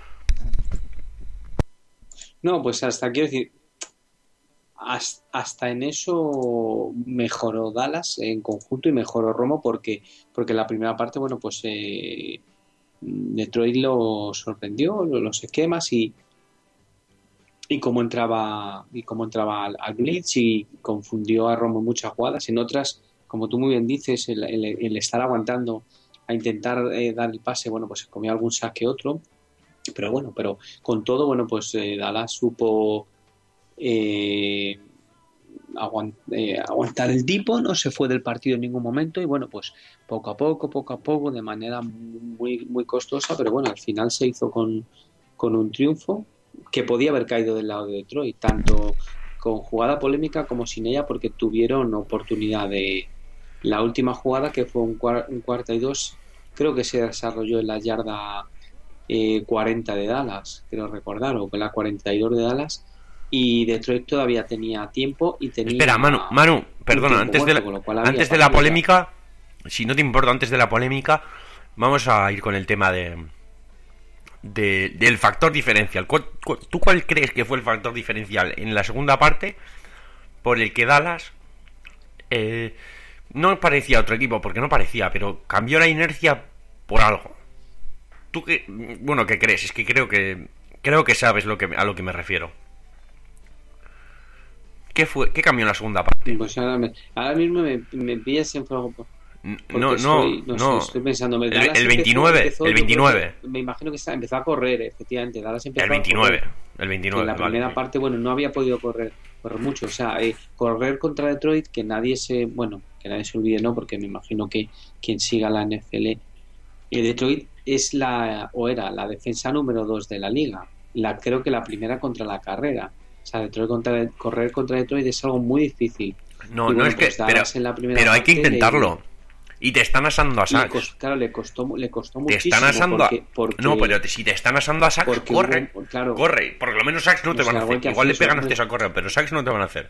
No, pues hasta quiero decir, hasta en eso mejoró Dallas en conjunto y mejoró Romo porque porque la primera parte, bueno, pues eh, Detroit lo sorprendió, los esquemas y y cómo entraba y cómo entraba al, al blitz y confundió a Romo en muchas jugadas. En otras, como tú muy bien dices, el, el, el estar aguantando a intentar eh, dar el pase, bueno, pues comió algún saque otro, pero bueno, pero con todo, bueno, pues eh, Dallas supo eh, aguant, eh, aguantar el tipo, no se fue del partido en ningún momento y bueno, pues poco a poco, poco a poco, de manera muy, muy costosa, pero bueno, al final se hizo con, con un triunfo que podía haber caído del lado de Detroit, tanto con jugada polémica como sin ella, porque tuvieron oportunidad de la última jugada, que fue un, cuar- un cuarta y dos, creo que se desarrolló en la yarda eh, cuarenta de Dallas, creo recordar, o en la cuarenta y dos de Dallas, y Detroit todavía tenía tiempo y tenía... Espera, Manu, Manu, perdona, antes, muerto, de, la, antes de la polémica, si no te importa, antes de la polémica, vamos a ir con el tema de, de del factor diferencial. ¿Cu, cu, ¿Tú cuál crees que fue el factor diferencial en la segunda parte por el que Dallas eh, no parecía otro equipo? Porque no parecía, pero cambió la inercia por algo. ¿Tú qué, bueno, qué crees? Es que creo que creo que sabes lo que a lo que me refiero. ¿Qué fue? ¿Qué cambió en la segunda parte? Pues ahora, me, ahora mismo me, me pillas en fuego. No, estoy, no, no, no. sé, estoy pensando. El, el veintinueve, empezó, el veintinueve. Que, me imagino que empezó a correr, efectivamente. Dallas empezó el veintinueve, a correr. El veintinueve. En la vale, primera sí. parte, bueno, no había podido correr, correr mucho. O sea, eh, correr contra Detroit, que nadie se, bueno, que nadie se olvide, no, porque me imagino que quien siga la N F L, eh, Detroit es la, o era la defensa número dos de la liga. La creo que la primera contra la carrera. O sea, Detroit contra, correr contra Detroit es algo muy difícil. No, bueno, no es que, pues pero, en la pero hay que intentarlo. Le, y te están asando a sacks. Cost, claro, le costó, le costó te muchísimo. Están asando porque, a, porque, no, pero te, si te están asando a sacks, corre. Hubo, claro, corre. Por lo menos sacks no te van a hacer. Igual le pegan hostias a correr, pero sacks no te van a hacer.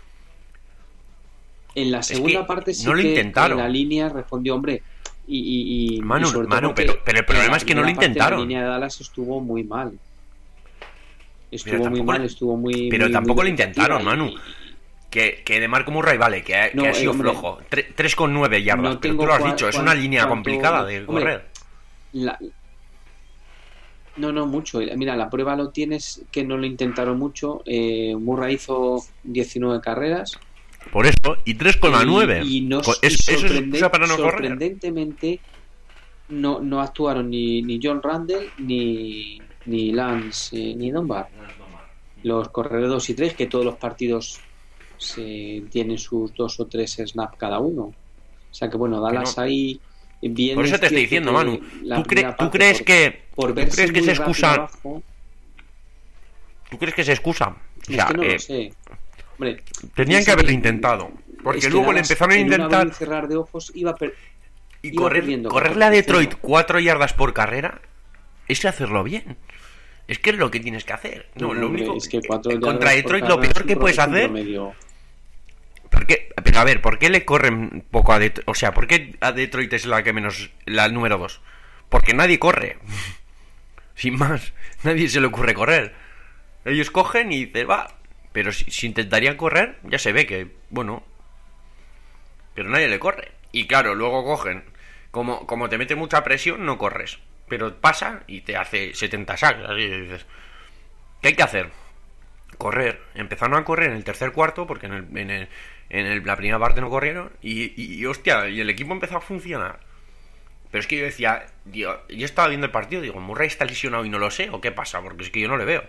En la segunda es que parte sí no lo que intentaron. la línea respondió, hombre. Y, y, y, Manu, y Manu pero, pero el problema es que no lo intentaron. La línea de Dallas estuvo muy mal. Estuvo pero muy mal, estuvo muy. Pero muy, tampoco muy lo intentaron, y, Manu. Que, que de Marco Murray, vale, que ha, no, que ha sido eh, hombre, flojo. tres coma nueve yardas, no pero tú lo has cual, dicho, es una línea cuanto, complicada de hombre, correr. La, no, no, mucho. Mira, la prueba lo tienes que no lo intentaron mucho. Eh, Murray hizo diecinueve carreras. Por eso, y tres coma nueve. Y, y, no, es, y eso es para no sorprendentemente no, no actuaron ni, ni John Randall ni, ni Lance eh, ni Dunbar. Los corredores dos y tres, que todos los partidos se tienen sus dos o tres snaps cada uno. O sea que bueno, Dallas no. ahí bien. Por eso te estoy diciendo, Manu. ¿Tú, cre ¿tú crees por, que por ¿tú crees que se excusa? Abajo, ¿Tú crees que se excusa? O sea, es que no eh, lo sé. Hombre, tenían que haberlo intentado. Porque luego le empezaron a intentar. Cerrar de ojos iba per y iba correr, correrle a Detroit cuatro yardas por carrera es hacerlo bien. Es que es lo que tienes que hacer. No, no lo hombre, único es que contra Detroit lo peor que puedes hacer. ¿Por qué? Pero a ver, ¿por qué le corren poco a Detroit? O sea, ¿por qué a Detroit es la que menos, la número dos? Porque nadie corre. Sin más, nadie se le ocurre correr. Ellos cogen y dicen, va. Pero si, si intentarían correr, ya se ve que, bueno. Pero nadie le corre. Y claro, luego cogen. Como, como te mete mucha presión, no corres. Pero pasa y te hace setenta sacks. Así dices, ¿qué hay que hacer? Correr. Empezaron a correr en el tercer cuarto, porque en, el, en, el, en el, la primera parte no corrieron. Y, y, y, hostia, y el equipo empezó a funcionar. Pero es que yo decía, digo, yo estaba viendo el partido, digo, ¿Murray está lesionado y no lo sé? ¿O qué pasa? Porque es que yo no le veo.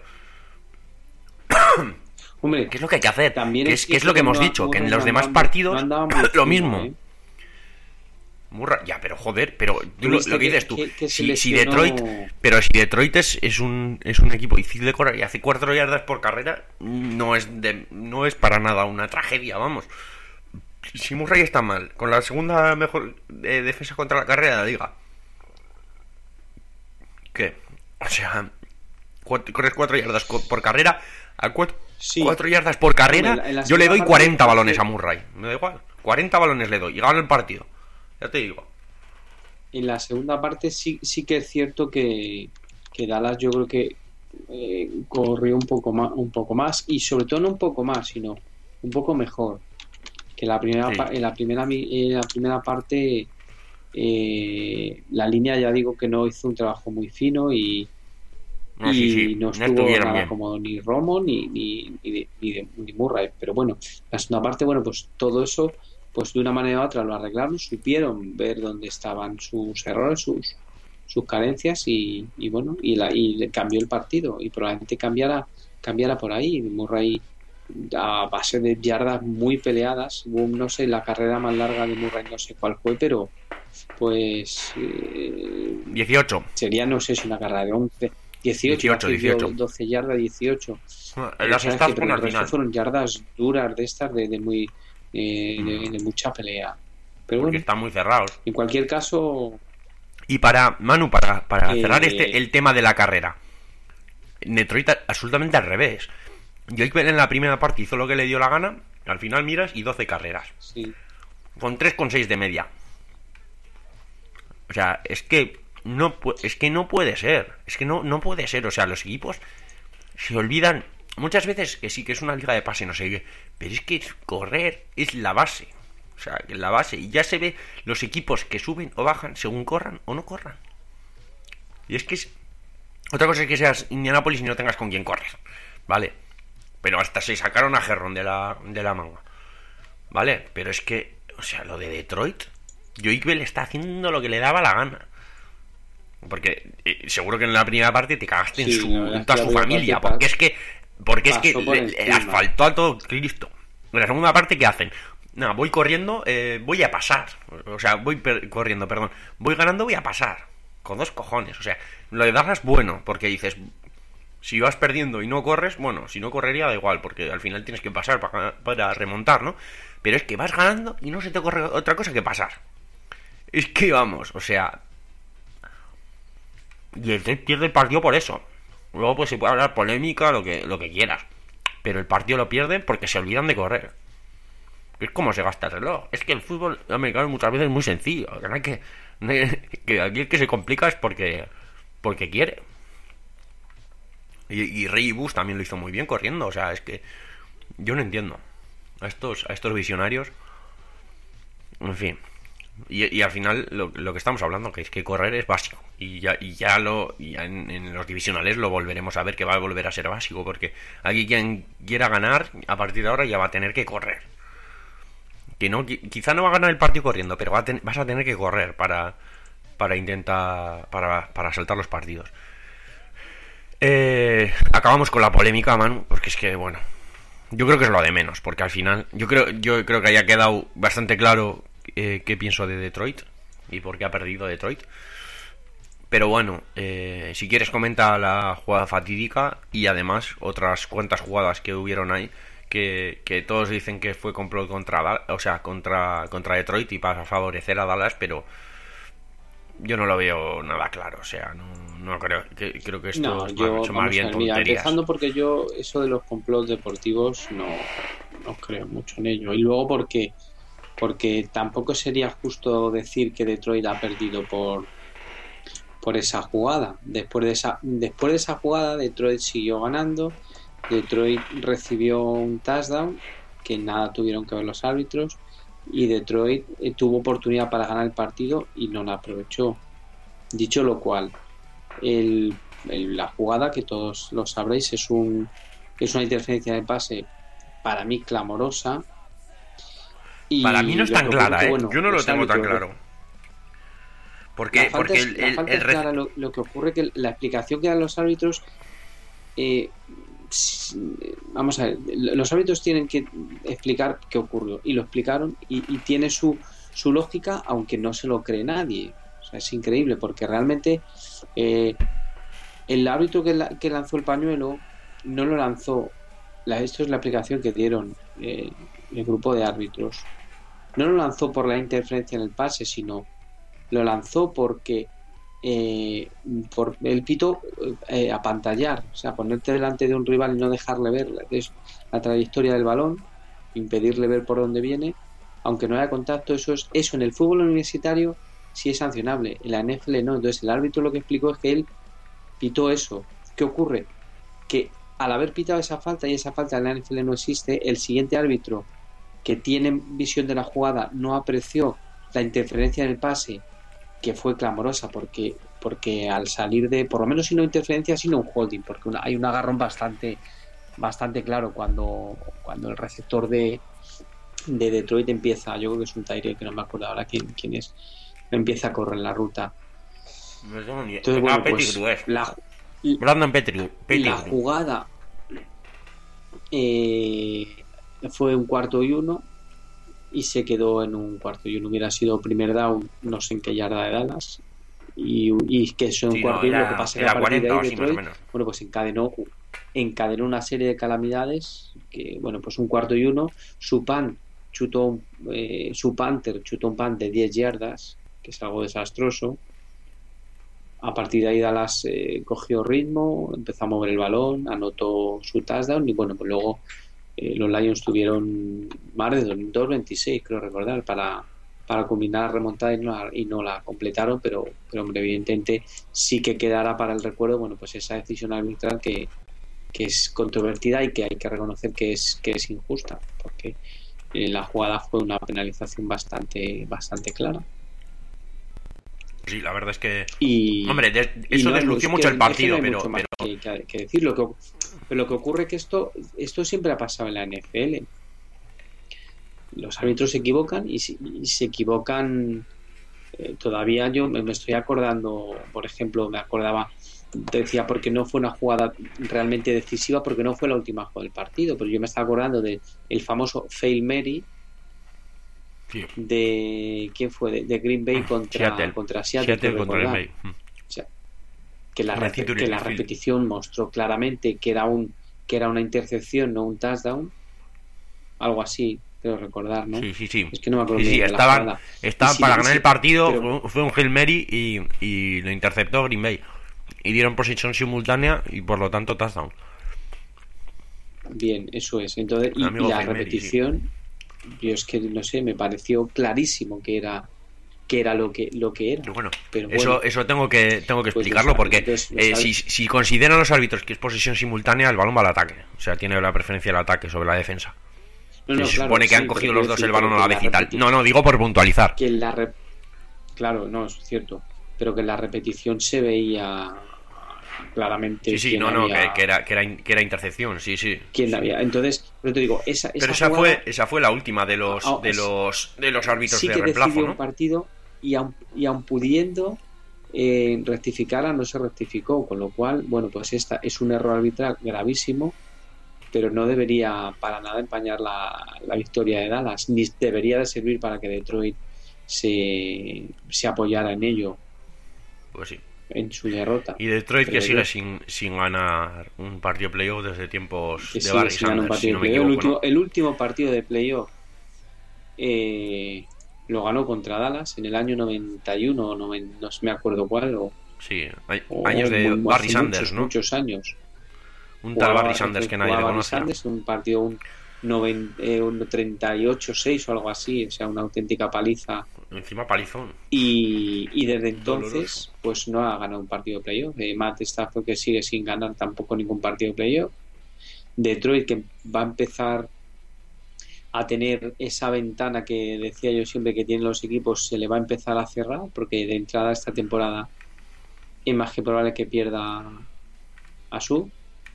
Hombre, ¿qué es lo que hay que hacer? También ¿Qué es, ¿qué es lo que hemos dicho? Que en los demás partidos no lo mismo. ¿eh? Murray, ya, pero joder, pero tú lo, lo que dices tú, que, que si, si Detroit, pero si Detroit es, es un es un equipo difícil de correr y hace cuatro yardas por carrera, no es de, no es para nada una tragedia, vamos. Si Murray está mal, con la segunda mejor eh, defensa contra la carrera de la liga, ¿qué? O sea, cuatro, corres cuatro yardas por carrera, a cuatro, sí. cuatro yardas por carrera, en la, en la yo le doy cuarenta balones a Murray, me da igual, cuarenta balones le doy y gano el partido. Ya te digo. En la segunda parte sí, sí que es cierto que, que Dallas yo creo que eh, corrió un poco más, un poco más y sobre todo no un poco más, sino un poco mejor. Que la primera sí. en la primera en la primera parte eh, la línea ya digo que no hizo un trabajo muy fino y no, y sí, sí. no estuvo no nada bien. como ni Romo ni ni, ni, ni, ni Murray, pero bueno, la segunda parte bueno pues todo eso pues de una manera u otra lo arreglaron, supieron ver dónde estaban sus errores, sus sus carencias y, y bueno, y, la, y le cambió el partido y probablemente cambiara, cambiara por ahí. Murray a base de yardas muy peleadas, no sé, la carrera más larga de Murray no sé cuál fue, pero pues eh, dieciocho sería, no sé si una carrera de once, dieciocho, dieciocho, dieciocho. doce yardas, dieciocho. Las estas que, al final fueron yardas duras de estas de, de muy Eh, de, de mucha pelea, pero porque bueno, están muy cerrados. En cualquier caso, y para Manu, para, para eh, cerrar este el tema de la carrera, Detroit absolutamente al revés. Jake Bell en la primera parte hizo lo que le dio la gana, al final miras y doce carreras, sí. con tres coma seis de media. O sea, es que no es que no puede ser, es que no no puede ser, o sea, los equipos se olvidan muchas veces que sí que es una liga de pase, no sé qué, pero es que correr es la base. O sea, que la base, y ya se ve los equipos que suben o bajan según corran o no corran. Y es que es... Otra cosa es que seas Indianapolis y no tengas con quién correr, ¿vale? Pero hasta se sacaron a Gerrón de la, de la manga, ¿vale? Pero es que, o sea, lo de Detroit, Joique Bell está haciendo lo que le daba la gana. Porque eh, seguro que en la primera parte te cagaste sí, en, su, en toda su familia. Porque es que porque es que le, le asfaltó a todo Cristo. En la segunda parte, ¿qué hacen? Nada, voy corriendo, eh, voy a pasar. O sea, voy per- corriendo, perdón. Voy ganando, voy a pasar. Con dos cojones. O sea, lo de Dallas, bueno, porque dices, si vas perdiendo y no corres, bueno, si no correría da igual, porque al final tienes que pasar para, para remontar, ¿no? Pero es que vas ganando y no se te ocurre otra cosa que pasar. Es que vamos, o sea... Y el Detroit pierde el partido por eso. Luego pues se puede hablar polémica, lo que, lo que quieras. Pero el partido lo pierden porque se olvidan de correr. Es como se gasta el reloj. Es que el fútbol americano muchas veces es muy sencillo. Que, no hay que, no hay, que aquí el que se complica es porque porque quiere. Y, y Reggie Bush también lo hizo muy bien corriendo. O sea, es que yo no entiendo a estos a estos visionarios. En fin. Y, y al final lo, lo que estamos hablando, que es que correr es básico. Y ya, y ya lo y ya en, en los divisionales lo volveremos a ver, que va a volver a ser básico. Porque aquí quien quiera ganar, a partir de ahora ya va a tener que correr. Que no, quizá no va a ganar el partido corriendo, pero va a ten, vas a tener que correr para para intentar para, para saltar los partidos. Eh, acabamos con la polémica, Manu, porque es que bueno, yo creo que es lo de menos, porque al final yo creo yo creo que haya quedado bastante claro eh, qué pienso de Detroit y por qué ha perdido Detroit. Pero bueno, eh, si quieres comenta la jugada fatídica y además otras cuantas jugadas que hubieron ahí. Que, que todos dicen que fue complot contra o sea contra contra Detroit y para favorecer a Dallas, pero yo no lo veo nada claro. O sea, no, no creo que creo que esto no, es yo, más, más bien ver, mira, tonterías. Empezando porque yo eso de los complots deportivos no, no creo mucho en ello. Y luego porque porque tampoco sería justo decir que Detroit ha perdido por por esa jugada. Después de esa después de esa jugada Detroit siguió ganando. Detroit recibió un touchdown que nada tuvieron que ver los árbitros y Detroit eh, tuvo oportunidad para ganar el partido y no la aprovechó. Dicho lo cual, el, el, la jugada, que todos lo sabréis, es un es una interferencia de pase para mí clamorosa. Y para mí no es tan clara, que, ¿eh? Bueno, yo no lo tengo tan claro. Porque, porque es, el, la el, falta el, es clara, lo, lo que ocurre que la explicación que dan los árbitros eh, vamos a ver, los árbitros tienen que explicar qué ocurrió y lo explicaron y, y tiene su, su lógica, aunque no se lo cree nadie. O sea, es increíble porque realmente eh, el árbitro que, la, que lanzó el pañuelo no lo lanzó, la, esto es la explicación que dieron eh, el grupo de árbitros, no lo lanzó por la interferencia en el pase, sino lo lanzó porque Eh, por el pito eh, apantallar, o sea, ponerte delante de un rival y no dejarle ver la, la trayectoria del balón, impedirle ver por dónde viene, aunque no haya contacto. Eso es eso en el fútbol universitario sí es sancionable, en la N F L no. Entonces el árbitro lo que explicó es que él pitó eso. ¿Qué ocurre? Que al haber pitado esa falta, y esa falta en la N F L no existe, el siguiente árbitro que tiene visión de la jugada no apreció la interferencia en el pase, que fue clamorosa porque porque al salir de, por lo menos si no interferencia, sino un holding, porque una, hay un agarrón bastante bastante claro cuando cuando el receptor de de Detroit empieza, yo creo que es un Tyree, que no me acuerdo ahora quién, quién es, empieza a correr la ruta. Entonces, bueno, pues la, Brandon Pettigrew, la jugada eh, fue un cuarto y uno y se quedó en un cuarto y uno. Hubiera sido primer down, no sé en qué yarda de Dallas, y, y que eso en un sí, cuarto no, y uno, lo que pasa que a partir de ahí Detroit, bueno, pues encadenó encadenó una serie de calamidades que, bueno, pues un cuarto y uno, su pan chutó eh, su Panther chutó un pan de diez yardas, que es algo desastroso. A partir de ahí Dallas eh, cogió ritmo, empezó a mover el balón, anotó su touchdown y bueno, pues luego Eh, los Lions tuvieron más de dos veintiséis, creo recordar, para, para culminar la remontada y no la, y no la completaron, pero, pero hombre, evidentemente sí que quedará para el recuerdo, bueno, pues esa decisión arbitral que, que es controvertida y que hay que reconocer que es, que es injusta, porque eh, la jugada fue una penalización bastante, bastante clara. Sí, la verdad es que... Y, hombre, de, eso no, deslució mucho el partido, pero... mucho más pero... Que, que, que decir. Lo que, pero lo que ocurre es que esto, esto siempre ha pasado en la N F L. Los árbitros se equivocan y, si, y se equivocan... Eh, todavía yo me, me estoy acordando, por ejemplo, me acordaba, decía, porque no fue una jugada realmente decisiva, porque no fue la última jugada del partido, pero yo me estaba acordando del el famoso Fail Mary, sí. de ¿quién fue? De, de Green Bay contra Seattle, contra Seattle, Seattle contra Green Bay. O sea, que la, rep que la repetición mostró claramente que era un que era una intercepción, no un touchdown, algo así, creo recordar, ¿no? Sí, sí, sí. Es que no me acuerdo sí, sí, bien estaban, de la estaban sí, para sí, ganar sí, el partido, pero... fue un Hail Mary y, y lo interceptó Green Bay. Y dieron posición simultánea y por lo tanto touchdown. Bien, eso es. Entonces, y, y la repetición, sí. Yo es que no sé, me pareció clarísimo que era que era lo que lo que era. Pero bueno, pero eso bueno, eso tengo que tengo que pues explicarlo porque entonces, eh, si, si consideran los árbitros que es posesión simultánea, el balón va al ataque. O sea, tiene la preferencia del ataque sobre la defensa. No, no, se claro, supone que sí, han cogido los dos decir, el balón a la vez y tal. repeti- No, no, digo por puntualizar. Que la rep... Claro, no, es cierto. Pero que en la repetición se veía claramente. Sí, sí, no, no, había... que, que, era, que, era, que era intercepción, sí, sí. ¿Quién la había? Entonces, pero te digo, esa, esa Pero esa, jugada... fue, esa fue la última de los, ah, de los, de los árbitros sí de que reemplazo, decidió ¿no? un partido y aun, y aun pudiendo eh, rectificar, no se rectificó, con lo cual, bueno, pues esta es un error arbitral gravísimo, pero no debería para nada empañar la, la victoria de Dallas, ni debería de servir para que Detroit se, se apoyara en ello. Pues sí. En su derrota. Y Detroit pero que sigue yo... sin, sin ganar un partido playoff desde tiempos que de Barry Sanders, si no me equivoco, el, último, ¿no? el último partido de playoff eh, lo ganó contra Dallas en el año noventa y uno, no me acuerdo cuál. O, sí, hay, o, años de muy, Barry Sanders, muchos, ¿no? Muchos años. Un tal Barry Sanders que nadie le conoce. Sanders, un partido un, noventa, eh, un treinta y ocho seis o algo así, o sea, una auténtica paliza. Encima palizón. Y, y desde entonces, Doloroso. Pues no ha ganado un partido de playoff. Eh, Matt Stafford que sigue sin ganar tampoco ningún partido de playoff. Detroit que va a empezar a tener esa ventana que decía yo siempre que tienen los equipos, se le va a empezar a cerrar porque de entrada esta temporada es más que probable que pierda a su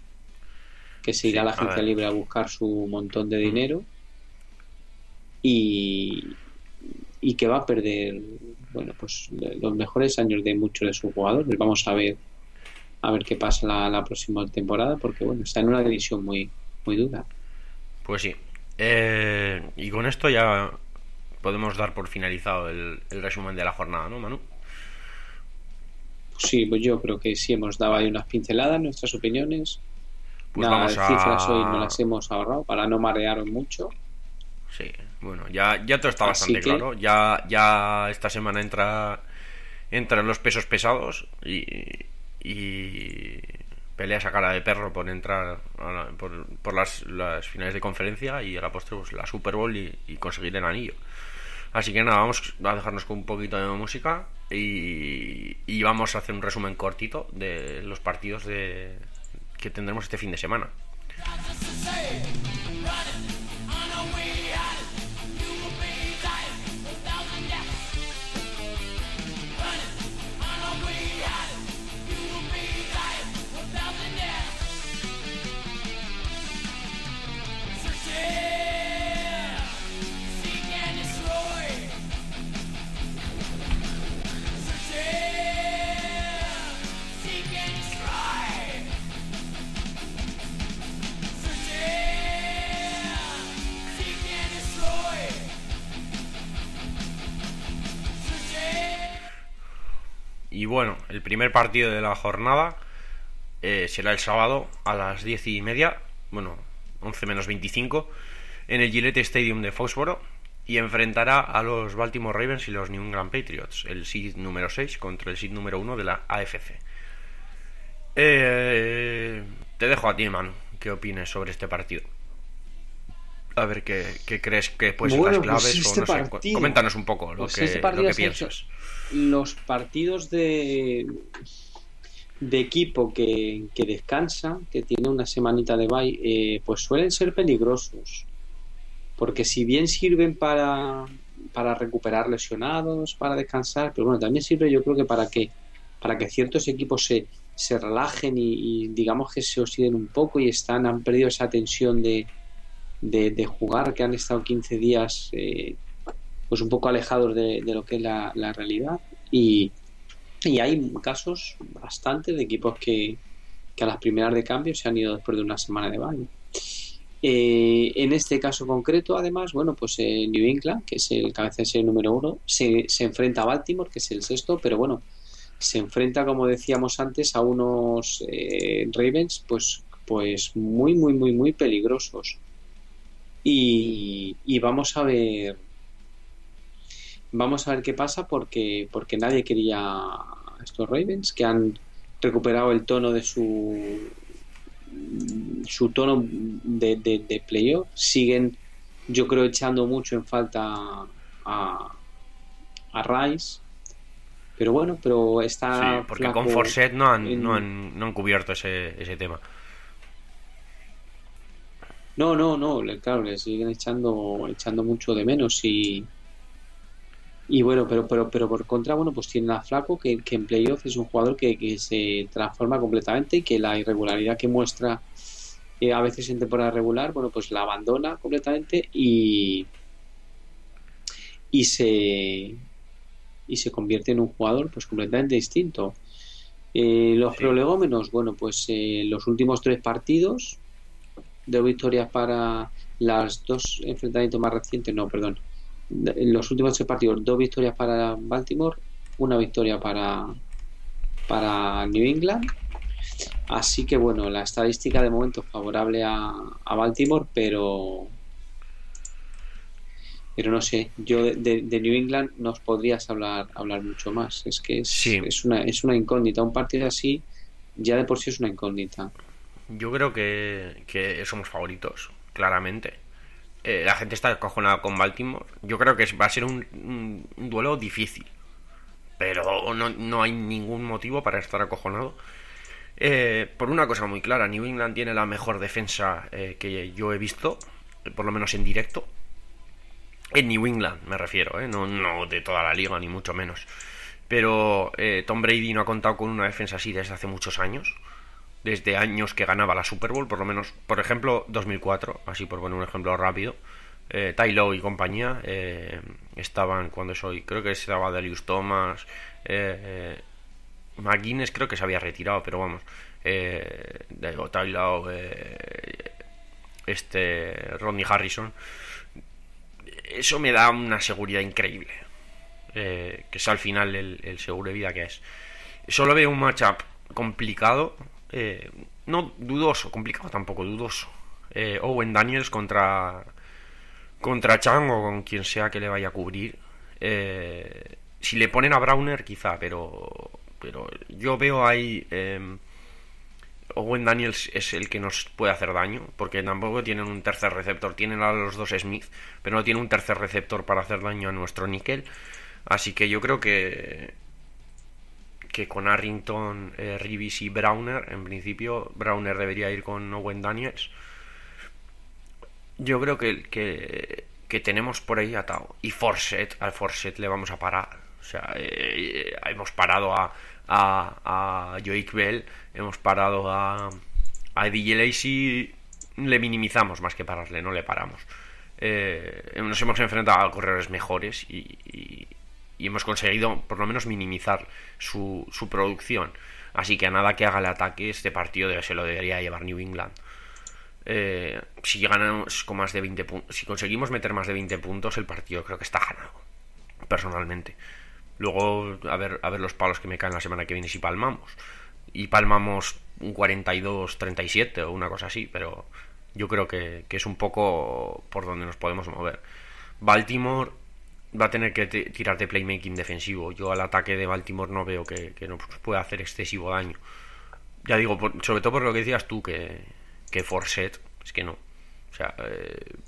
que se irá sí, a la agencia a libre a buscar su montón de dinero y, y que va a perder bueno pues los mejores años de muchos de sus jugadores. Vamos a ver a ver qué pasa la, la próxima temporada porque bueno está en una división muy muy dura. Pues sí. Eh, y con esto ya podemos dar por finalizado el, el resumen de la jornada, ¿no, Manu? Sí, pues yo creo que sí hemos dado ahí unas pinceladas, nuestras opiniones. Pues Nada, vamos a... cifras hoy no las hemos ahorrado para no marearos mucho. Sí, bueno, ya, ya todo está Así bastante que... claro. Ya, ya esta semana entra entran los pesos pesados y, y peleas a cara de perro por entrar a la, por, por las, las finales de conferencia y a la postre pues, la Super Bowl y, y conseguir el anillo. Así que nada, vamos a dejarnos con un poquito de música y, y vamos a hacer un resumen cortito de los partidos de que tendremos este fin de semana. Y bueno, el primer partido de la jornada eh, será el sábado a las diez y media, bueno, once menos veinticinco, en el Gillette Stadium de Foxboro, y enfrentará a los Baltimore Ravens y los New England Patriots, el seed número seis contra el seed número uno de la A F C. Eh, te dejo a ti, Manu, ¿qué opines sobre este partido? A ver qué, qué crees que pueden ser Bueno, las claves, pues o este no sé, partido, coméntanos un poco lo pues que, este lo partido que es hecho- piensas. los partidos de, de equipo que, que descansa, que tiene una semanita de bye, eh, pues suelen ser peligrosos. Porque si bien sirven para, para recuperar lesionados, para descansar, pero bueno, también sirve yo creo que para que, para que ciertos equipos se, se relajen y, y digamos que se oxiden un poco y están, han perdido esa tensión de, de, de jugar, que han estado quince días eh, pues un poco alejados de, de lo que es la, la realidad. Y, y hay casos bastante de equipos que, que a las primeras de cambio se han ido después de una semana de baño. Eh, en este caso concreto, además, bueno, pues eh, New England, que es el cabeza de serie número uno, se, se enfrenta a Baltimore, que es el sexto, pero bueno, se enfrenta, como decíamos antes, a unos eh, Ravens, pues, pues muy, muy, muy, muy peligrosos. Y, y vamos a ver, vamos a ver qué pasa, porque, porque nadie quería a estos Ravens, que han recuperado el tono de su su tono de, de, de playoff. Siguen, yo creo, echando mucho en falta a, a Rice, pero bueno, pero Sí, está porque flaco con Forsett no han, en... no han, no han cubierto ese, ese tema. no, no, no, le- claro, le siguen echando echando mucho de menos y y bueno, pero pero pero por contra, bueno, pues tiene a Flaco, que, que en playoff es un jugador que, que se transforma completamente y que la irregularidad que muestra eh, a veces en temporada regular, bueno, pues la abandona completamente y y se y se convierte en un jugador pues completamente distinto. Eh, los Sí, prolegómenos, bueno, pues eh, los últimos tres partidos, dos victorias para las dos enfrentamientos más recientes, no, perdón, en los últimos tres partidos, dos victorias para Baltimore, una victoria para, para New England. Así que bueno, la estadística de momento es favorable a, a Baltimore, pero pero no sé, yo de, de- de New England nos podrías hablar hablar mucho más. Es que es, sí, es una es una incógnita. Un partido así ya de por sí es una incógnita. yo creo que, que somos favoritos, claramente. Eh, la gente está acojonada con Baltimore. Yo creo que va a ser un, un, un duelo difícil, pero no, no hay ningún motivo para estar acojonado. Eh, por una cosa muy clara, New England tiene la mejor defensa eh, que yo he visto, por lo menos en directo. En New England me refiero, ¿eh? no, no de toda la liga, ni mucho menos. Pero eh, Tom Brady no ha contado con una defensa así desde hace muchos años. Desde años que ganaba la Super Bowl, por lo menos, por ejemplo, dos mil cuatro, así por poner un ejemplo rápido. Eh, Ty Law y compañía eh, estaban cuando soy, creo que estaba Darius Thomas, eh, eh, McGuinness creo que se había retirado, pero vamos, eh, digo, Ty Law, eh, este Rodney Harrison, eso me da una seguridad increíble, eh, que es al final el, el seguro de vida que es. Solo veo un matchup complicado, eh, no dudoso, complicado tampoco, dudoso. Eh, Owen Daniels contra contra Chang o con quien sea que le vaya a cubrir. Eh, si le ponen a Browner, quizá, pero pero yo veo ahí. Eh, Owen Daniels es el que nos puede hacer daño, porque tampoco tienen un tercer receptor. Tienen a los dos Smith, pero no tiene un tercer receptor para hacer daño a nuestro níquel. Así que yo creo que que con Arrington, eh, Reeves y Browner, en principio Browner debería ir con Owen Daniels. Yo creo que, que, que tenemos por ahí atado. Y Forsett, al Forsett le vamos a parar. O sea, eh, hemos parado a, a, a Joique Bell, hemos parado a, a D J Lacy, le minimizamos más que pararle, no le paramos. Eh, nos hemos enfrentado a corredores mejores y, y, y hemos conseguido por lo menos minimizar su, su producción. Así que a nada que haga el ataque, este partido se lo debería llevar New England. Eh, si ganamos con más de veinte puntos, si conseguimos meter más de veinte puntos, el partido creo que está ganado, personalmente. Luego a ver, a ver los palos que me caen la semana que viene si palmamos. Y palmamos un cuarenta y dos treinta y siete o una cosa así, pero yo creo que, que es un poco por donde nos podemos mover. Baltimore va a tener que t- tirar de playmaking defensivo. Yo al ataque de Baltimore no veo que, que nos pueda hacer excesivo daño. Ya digo, por, sobre todo por lo que decías tú, que, que Forsett, es que no. O sea, eh,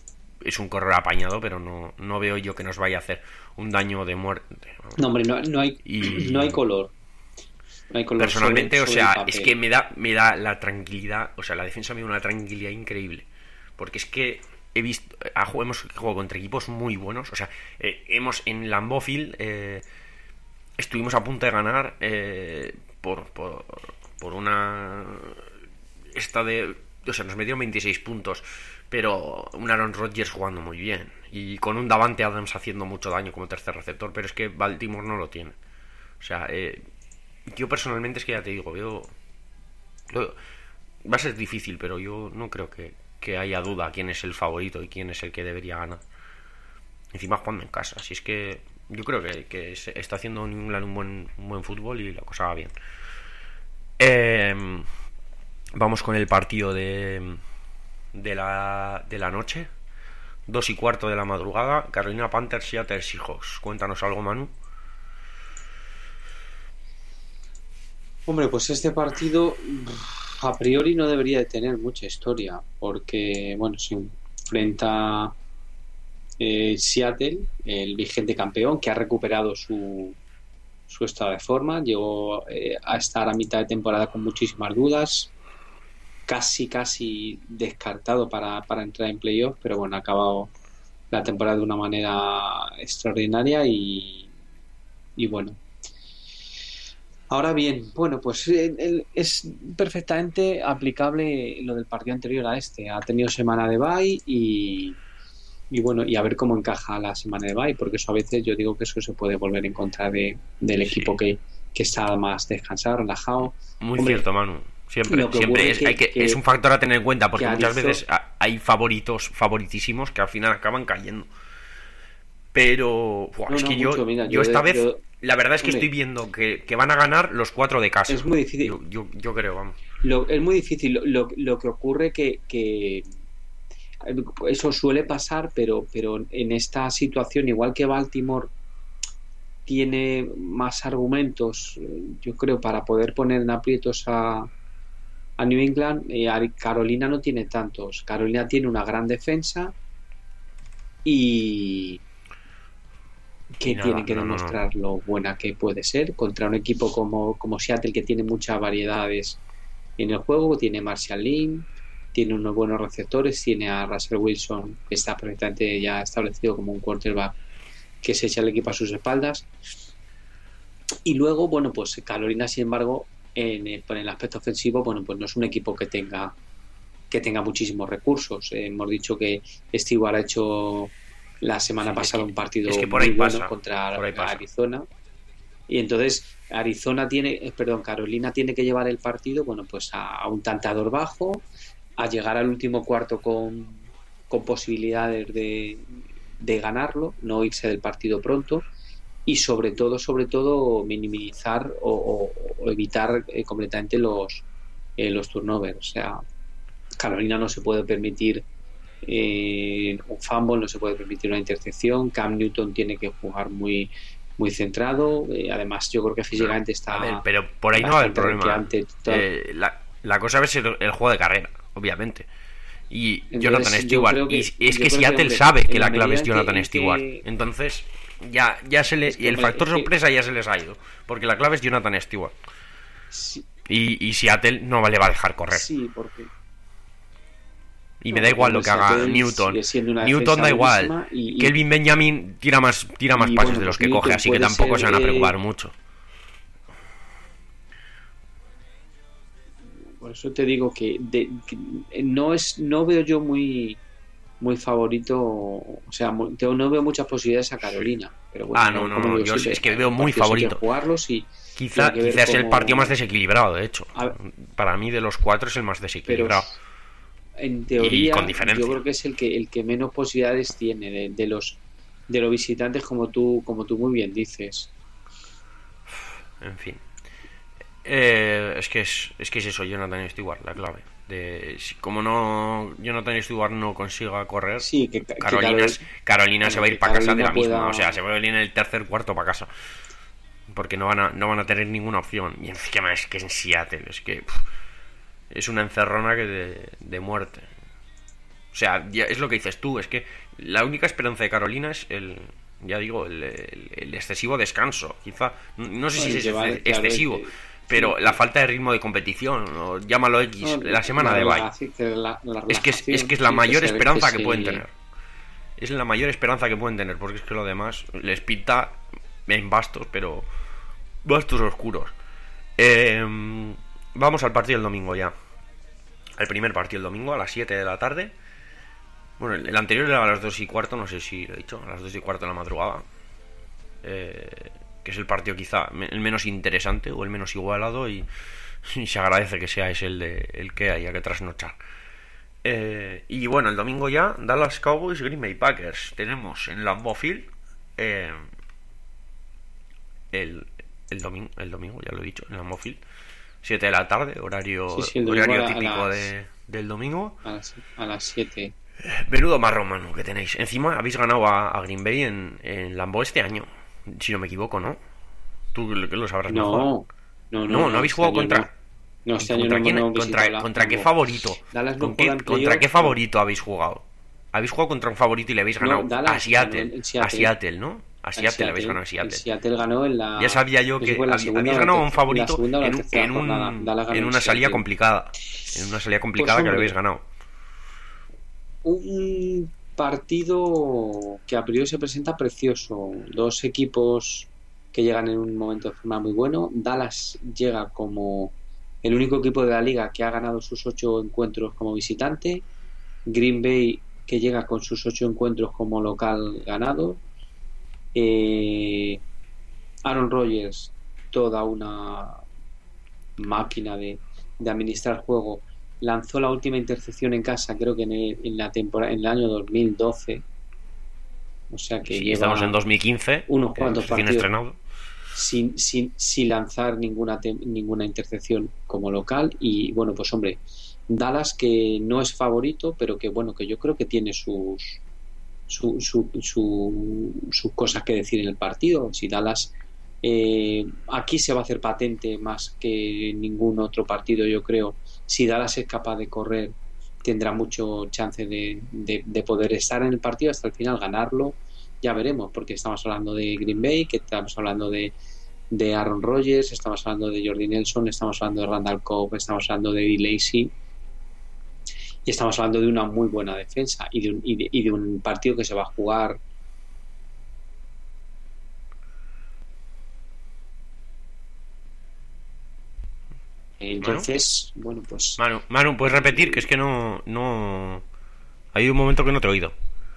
es un corredor apañado, pero no, no veo yo que nos vaya a hacer un daño de muerte. No, hombre, no, no hay y no hay color. No hay color personalmente, sobre, o sobre sea, es que me da, me da la tranquilidad, o sea, la defensa me da una tranquilidad increíble. Porque es que he visto, hemos jugado contra equipos muy buenos, o sea, eh, hemos en Lambeau Field eh, estuvimos a punto de ganar eh, por, por, por una esta de, o sea, nos metieron veintiséis puntos, pero un Aaron Rodgers jugando muy bien y con un Davante Adams haciendo mucho daño como tercer receptor, pero es que Baltimore no lo tiene. O sea, eh, yo personalmente es que ya te digo, veo, veo va a ser difícil, pero yo no creo que, que haya duda quién es el favorito y quién es el que debería ganar. Encima jugando en casa, así es que yo creo que, que se está haciendo New England un buen, un buen fútbol y la cosa va bien. Eh, vamos con el partido de, de, la, de la noche. Dos y cuarto de la madrugada. Carolina Panthers, Seattle Seahawks. Cuéntanos algo, Manu. Hombre, pues este partido a priori no debería de tener mucha historia, porque, bueno, se enfrenta eh, Seattle, el vigente campeón, que ha recuperado su, su estado de forma, llegó eh, a estar a mitad de temporada con muchísimas dudas, casi, casi descartado para, para entrar en playoff, pero bueno, ha acabado la temporada de una manera extraordinaria y, y bueno. Ahora bien, bueno, pues eh, es perfectamente aplicable lo del partido anterior a este. Ha tenido semana de bye y, y bueno, y a ver cómo encaja la semana de bye, porque eso a veces yo digo que eso se puede volver en contra de, del equipo sí. que, que está más descansado, relajado. Muy Hombre, cierto, Manu. Siempre, siempre es, que, hay que, que, es un factor a tener en cuenta, porque muchas Arizo... veces hay favoritos, favoritísimos que al final acaban cayendo. Pero buah, no, es no, que mucho, yo, mira, yo, yo esta vez, yo, la verdad es que hombre, estoy viendo que, que van a ganar los cuatro de casa. Es muy difícil. Yo, yo, yo creo, vamos. Lo, es muy difícil. Lo, lo, lo que ocurre que, que eso suele pasar, pero, pero en esta situación, igual que Baltimore tiene más argumentos, yo creo, para poder poner en aprietos a, a New England, eh, Carolina no tiene tantos. Carolina tiene una gran defensa y que nada, tiene que no, demostrar no, no. lo buena que puede ser contra un equipo como, como Seattle, que tiene muchas variedades en el juego. Tiene Marshall Lynch, tiene unos buenos receptores, tiene a Russell Wilson, que está perfectamente ya establecido como un quarterback que se echa el equipo a sus espaldas. Y luego, bueno, pues Carolina, sin embargo, en el, en el aspecto ofensivo, bueno, pues no es un equipo que tenga que tenga muchísimos recursos. Eh, hemos dicho que Stewart ha hecho la semana sí, pasada es que, un partido es que por ahí muy pasa, bueno contra por ahí pasa. Arizona, y entonces Arizona tiene, eh, perdón, Carolina tiene que llevar el partido, bueno, pues a, a un tanteador bajo, a llegar al último cuarto con, con posibilidades de, de ganarlo, no irse del partido pronto, y sobre todo, sobre todo minimizar o, o, o evitar eh, completamente los eh, los turnovers. O sea, Carolina no se puede permitir Eh, un fumble, no se puede permitir una intercepción. Cam Newton tiene que jugar muy muy centrado, eh, además yo creo que físicamente está, a ver, pero por ahí no va a haber problema. eh, la, la cosa va a ser el juego de carrera, obviamente, y entonces, Jonathan Stewart que, y es que Seattle que, sabe que la clave es Jonathan que, Stewart que... entonces ya, ya se le es que, y el factor sorpresa que... ya se les ha ido, porque la clave es Jonathan Stewart sí. y, y Seattle no le va a dejar correr. Sí, porque y no, me da igual lo que haga Newton. Newton da igual. Y, y, Kelvin Benjamin tira más tira más pases bueno, de los que Newton coge, así que tampoco se van a preocupar eh... mucho. Por eso te digo que, de, que no es no veo yo muy muy favorito, o sea, muy, no veo muchas posibilidades a Carolina. Pero bueno, ah, no, no, no yo es que veo muy favorito. Jugarlos y Quizá, quizás es cómo... el partido más desequilibrado, de hecho. Ver, para mí de los cuatro es el más desequilibrado. Pero... en teoría yo creo que es el que el que menos posibilidades tiene de, de los de los visitantes, como tú como tú muy bien dices. En fin, eh, es que es es que es eso, Jonathan Stewart la clave de si, como no Jonathan Stewart no consiga correr, sí, que, Carolina, que Carolina, Carolina se va a ir para casa de la pueda... misma, o sea, se va a ir en el tercer cuarto para casa, porque no van a no van a tener ninguna opción. Y encima es que en Seattle es que pff, es una encerrona que de, de muerte. O sea, ya es lo que dices tú, es que la única esperanza de Carolina es el, ya digo, el, el, el excesivo descanso. Quizá, no sé si es llevar, ex- claro, excesivo, que, pero sí, la falta de ritmo de competición, o llámalo X, no, la semana la de bye. relajación- la- la Es que es, es que es relajación, la sí, mayor que se- esperanza que que pueden se- tener. Es la mayor esperanza que pueden tener, porque es que lo demás les pinta en bastos, pero bastos oscuros. Eh, vamos al partido del domingo ya. El primer partido el domingo a las siete de la tarde. Bueno, el anterior era a las dos y cuarto, no sé si lo he dicho, a las dos y cuarto de la madrugada. Eh, que es el partido quizá el menos interesante o el menos igualado y, y se agradece que sea ese el, de, el que haya que trasnochar. Eh, y bueno, el domingo ya, Dallas Cowboys, Green Bay Packers. Tenemos en Lambeau Field eh, el, el, domingo, el domingo, ya lo he dicho, en Lambeau Field, siete de la tarde, horario, Sí, sí, el horario domingo a típico las- de, del domingo. a las, a las siete. Menudo marrón, mano, que tenéis. Encima habéis ganado a, a Green Bay en, en Lambeau este año, si no me equivoco, ¿no? Tú lo, lo sabrás mejor. No, no, no, No, no habéis este jugado año contra... no. No, este año ¿Contra no, quién? no hemos ¿Contra, visitado la- contra qué no. favorito? Dallas no ¿Con juega qué- en ¿Contra playoff, qué no. favorito habéis jugado? Habéis jugado contra un favorito y le habéis No, ganado Dallas a Seattle. ganó en A Seattle. Seattle, ¿no? A El Seattle le habéis ganado a el Seattle. Seattle ganó en la. Ya sabía yo no sé que si fue en la habí- segunda habéis o la ganado a un tercera- la favorito segunda o la en, un- tercera en, un- jornada. Dallas ganó en en una salida Seattle. complicada. En una salida complicada que Pues, le hombre, habéis ganado. Un partido que a priori se presenta precioso. Dos equipos que llegan en un momento de forma muy bueno. Dallas llega como el único equipo de la liga que ha ganado sus ocho encuentros como visitante. Green Bay que llega con sus ocho encuentros como local ganado. Eh, Aaron Rodgers, toda una máquina de, de administrar juego, lanzó la última intercepción en casa, creo que en, el, en la temporada, en el año dos mil doce. O sea que Sí, lleva estamos en dos mil quince. unos eh, cuantos recién partidos estrenado. sin, sin, sin lanzar ninguna te- ninguna intercepción como local. Y bueno, pues hombre, Dallas, que no es favorito, pero que bueno, que yo creo que tiene sus su, su, su- sus cosas que decir en el partido. Si Dallas eh, aquí se va a hacer patente más que en ningún otro partido, yo creo. Si Dallas es capaz de correr, tendrá mucho chance de, de, de poder estar en el partido hasta el final, ganarlo. Ya veremos, porque estamos hablando de Green Bay, que estamos hablando de, de Aaron Rodgers, estamos hablando de Jordi Nelson, estamos hablando de Randall Cobb, estamos hablando de Eddie Lacy, y estamos hablando de una muy buena defensa y de un, y de, y de un partido que se va a jugar. Entonces, bueno, bueno pues Manu, Manu, ¿puedes repetir? Que es que no, no... Hay un momento que no te he oído.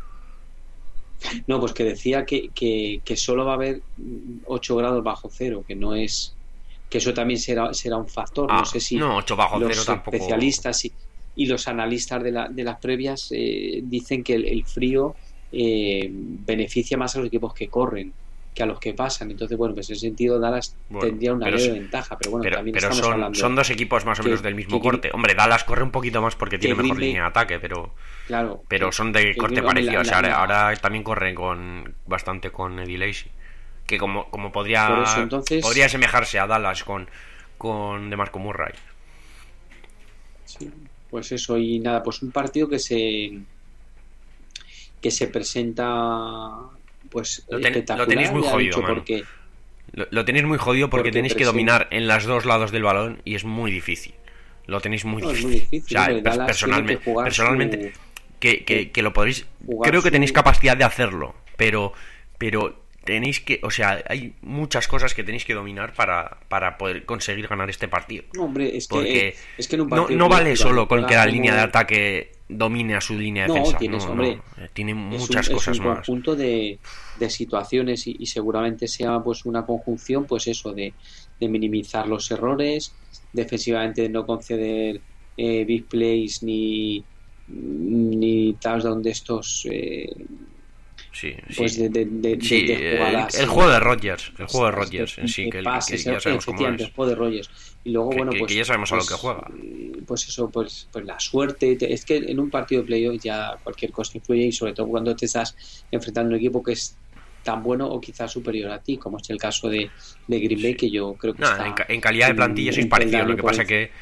no, pues que decía que, que, que solo va a haber ocho grados bajo cero, que no es, que eso también será, será un factor. Ah, no sé si no, ocho bajo los cero tampoco. especialistas y, y los analistas de, la, de las previas eh, dicen que el, el frío eh, beneficia más a los equipos que corren que a los que pasan. Entonces, bueno, pues en ese sentido Dallas Bueno, tendría una pero leve sí- ventaja, pero bueno, Pero, también pero estamos son, hablando son dos equipos más o que- menos del mismo que- corte. Hombre, Dallas corre un poquito más porque tiene Green mejor Bay- línea de ataque, pero claro, pero que- son de que corte Green- parecido. la- O sea, la- ahora también corren con bastante con Eddie Lacy, que como, como podría Por eso, entonces- podría asemejarse a Dallas con, con DeMarco Murray. Sí, pues eso, y nada, pues un partido que se que se presenta pues Lo ten- espectacular, lo tenéis muy ya he jodido, dicho, mano. porque Lo, lo tenéis muy jodido porque Porque tenéis que presenta- dominar en los dos lados del balón y es muy difícil. Lo tenéis muy no, es difícil. muy difícil. O sea, hombre, pers- Dallas personalmente, tiene que jugar personalmente su- que, que, que lo podréis, jugar creo que su- tenéis capacidad de hacerlo, pero pero tenéis que, o sea, hay muchas cosas que tenéis que dominar para, para poder conseguir ganar este partido. No, hombre, es que, Porque eh, es que en un No, partido no vale cuando solo con juega que la como- línea de ataque domine a su línea de No, defensa. tienes, no, hombre, no, eh, tiene es muchas un, cosas es un más. conjunto de, de situaciones y, y seguramente sea pues una conjunción, pues eso, de, de minimizar los errores, defensivamente de no conceder eh, big plays ni ni touchdown de estos eh, Sí, pues sí. de, de, de, Sí, de- de el, jugadas, el eh, juego de Rodgers, el juego de estos- Rodgers en sí, de que, el- pases, que ya sabemos cómo efectivamente, es. el juego de Rodgers. Y luego, Que- bueno, que- pues, que ya sabemos a lo pues, que juega. eh, Pues eso, pues, pues la suerte. te- Es que en un partido de playoff ya cualquier cosa influye, y sobre todo cuando te estás enfrentando a un equipo que es tan bueno o quizás superior a ti, como es el caso de, de Green Bay, que yo creo que No, está en, ca- en calidad de plantilla un- sois un parecidos. Lo peldaño que por pasa encima. que,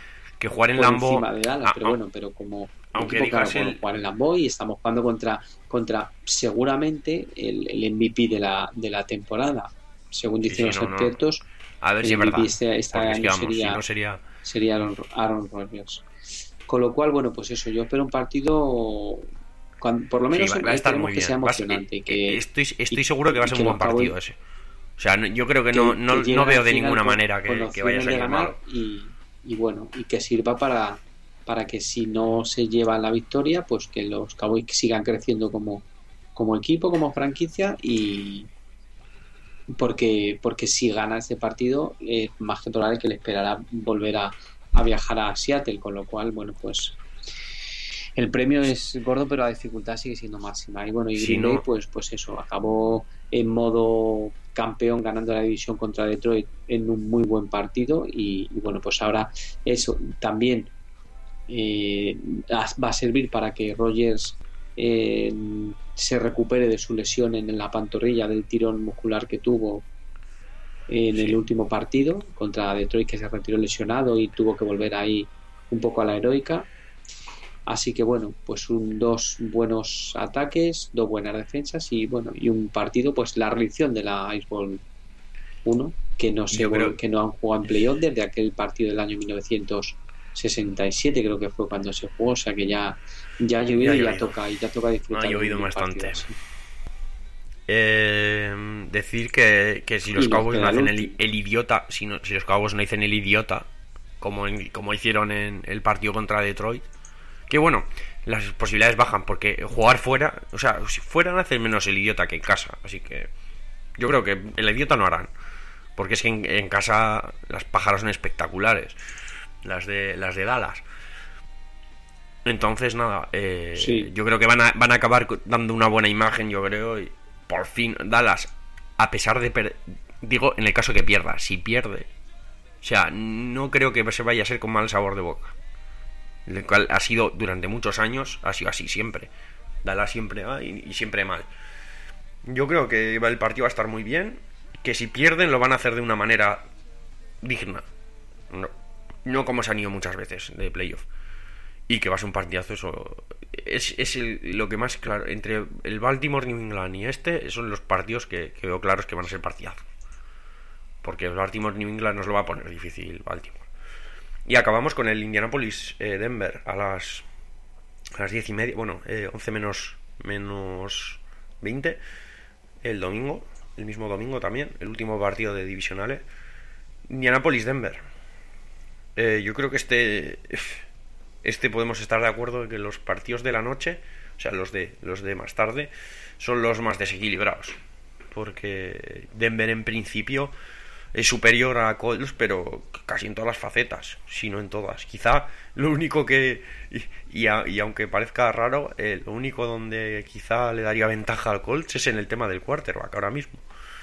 que jugar en por Lambeau, encima de Dallas, ah, pero ah, bueno, pero como aunque equipo, claro, digas el... bueno, jugar en Lambeau y estamos jugando contra contra seguramente el, el M V P de la de la temporada, según Sí, dicen sí, los no, no. expertos. A ver El si es M V P verdad. este, este Porque es que año vamos, si sería no sería... sería Aaron, Aaron Rodgers. Con lo cual, bueno, pues eso, yo espero un partido, cuando, por lo Sí, menos va, va a estar esperemos muy que bien. sea Va a ser- emocionante, eh, que, eh, estoy estoy y, seguro que va a y ser que un los buen partido Cowboys ese. O sea, no- yo creo que que, no, no, que no lleguen veo al de final ninguna con, manera con que, que vaya a opciones de salir ganar mal. y, y bueno, y que sirva para, para que si no se lleva la victoria, pues que los Cowboys sigan creciendo como, como equipo, como franquicia y porque, porque si gana este partido es más que probable que le esperará volver a, a viajar a Seattle, con lo cual, bueno, pues el premio es gordo, pero la dificultad sigue siendo máxima. Y bueno, y Si Green Bay, no, pues, pues eso, acabó en modo campeón ganando la división contra Detroit en un muy buen partido. Y, y bueno, pues ahora eso también eh, va a servir para que Rodgers eh, se recupere de su lesión en la pantorrilla del tirón muscular que tuvo en el sí, último partido contra Detroit, que se retiró lesionado y tuvo que volver ahí un poco a la heroica. Así que bueno, pues un, dos buenos ataques, dos buenas defensas y bueno, y un partido, pues la reedición de la Ice Bowl uno, que no se yo creo... que no han jugado en playoff desde aquel partido del año mil novecientos sesenta y siete, creo que fue cuando se jugó, o sea que ya ya ha llovido Ya ha y ya llovido. toca y ya toca disfrutar. Ha llovido de un bastante. partido así. Eh, decir que, que si los Y nos Cowboys no queda el hacen el, último. el idiota, si, no- si los Cowboys no hacen el idiota, como, en- como hicieron en el partido contra Detroit, que bueno, las posibilidades bajan, porque jugar fuera, o sea, si fuera hacen menos el idiota que en casa, así que yo creo que el idiota no harán, porque es que en, en casa las pájaras son espectaculares, las de las de Dallas. Entonces nada, eh, Sí. yo creo que van a, van a acabar co- dando una buena imagen, yo creo, y por fin Dallas, a pesar de per- digo, en el caso que pierda, si pierde, o sea, no creo que se vaya a ser con mal sabor de boca, el cual ha sido durante muchos años, ha sido así siempre. Dallas siempre va y, y siempre mal. Yo creo que el partido va a estar muy bien, que si pierden lo van a hacer de una manera digna, no, no como se han ido muchas veces de playoff. Y que va a ser un partidazo, eso es, es el- lo que más claro. Entre el Baltimore, New England y este son los partidos que, que veo claros que van a ser partidazos. Porque el Baltimore, New England nos lo va a poner difícil Baltimore. Y acabamos con el Indianapolis eh, Denver a las a las diez y media, bueno, eh, once menos menos veinte el domingo, el mismo domingo también, el último partido de divisionales. Indianapolis Denver. Eh, yo creo que este este podemos estar de acuerdo en que los partidos de la noche, o sea, los de los de más tarde, son los más desequilibrados, porque Denver en principio es superior a Colts, pero casi en todas las facetas, si no en todas. Quizá lo único que, y, y, a- y aunque parezca raro, eh, lo único donde quizá le daría ventaja al Colts es en el tema del quarterback ahora mismo.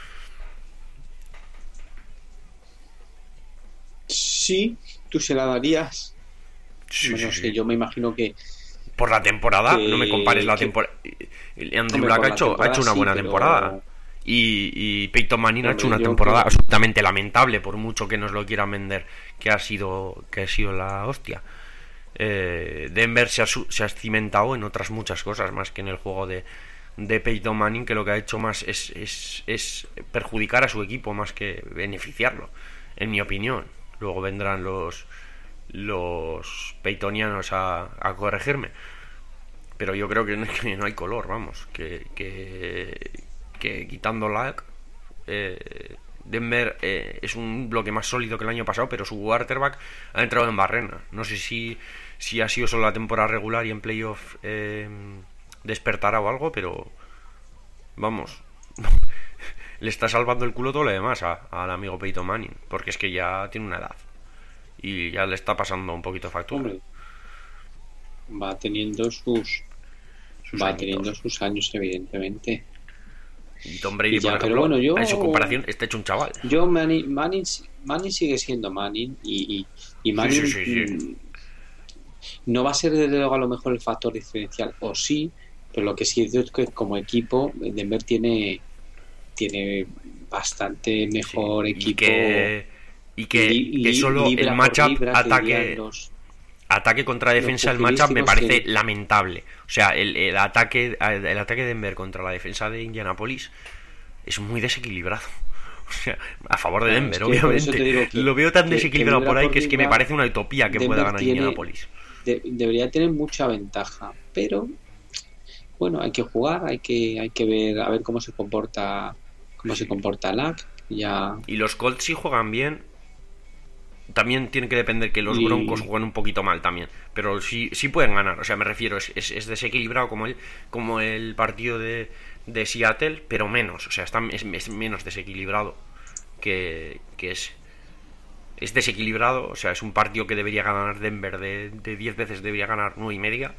Sí, tú se la darías. Sí, Bueno, sí, sé, sí. yo me imagino que, Por la temporada, que- no me compares la que- temporada. Andrew hombre, Black por ha la hecho, ha temporada hecho una sí, buena pero- temporada. Y, y Peyton Manning ha Hombre, hecho una yo temporada creo- absolutamente lamentable, por mucho que nos lo quieran vender, que ha sido, que ha sido la hostia. Eh, Denver se ha, su- se ha cimentado en otras muchas cosas, más que en el juego de, de Peyton Manning, que lo que ha hecho más es, es, es perjudicar a su equipo más que beneficiarlo, en mi opinión. Luego vendrán los los peytonianos a, a corregirme, pero yo creo que no, que no hay color, vamos, que, que, que quitando Lack, eh, Denver eh, es un bloque más sólido que el año pasado, pero su quarterback ha entrado en barrena. No sé si, si ha sido solo la temporada regular y en playoff eh, despertará o algo, pero vamos, le está salvando el culo todo lo demás a- al amigo Peyton Manning, porque es que ya tiene una edad y ya le está pasando un poquito factura. hombre, va teniendo sus, Sus va añitos. teniendo sus años, evidentemente. Y Tom Brady, Y ya, por pero ejemplo, bueno, yo- en su comparación, está hecho un chaval. Yo, Manning, Manning, Manning sigue siendo Manning y, y, y Manning sí, sí, sí. mm, no va a ser desde luego a lo mejor el factor diferencial, o sí, pero lo que sí es es que como equipo Denver tiene tiene bastante mejor Sí, equipo y que, y que, li- que li- solo libra el por matchup libra, que ataque dirían los, ataque contra defensa del matchup me parece sí. lamentable. O sea, el, el ataque el ataque de Denver contra la defensa de Indianapolis es muy desequilibrado. O sea, a favor de Denver, claro, es que obviamente. Que, lo veo tan que, desequilibrado que por ahí por que es que me parece una utopía que Denver pueda ganar tiene, Indianapolis. De, debería tener mucha ventaja, pero bueno, hay que jugar, hay que hay que ver a ver cómo se comporta cómo sí. se comporta Lack. Ya. Y los Colts si juegan bien. También tiene que depender que los y... Broncos jueguen un poquito mal también, pero sí, sí pueden ganar, o sea, me refiero, es, es, es desequilibrado como el, como el partido de, de Seattle, pero menos, o sea, está, es, es menos desequilibrado que, que ese. Es desequilibrado, o sea, es un partido que debería ganar Denver, de, de diez veces debería ganar nueve y media,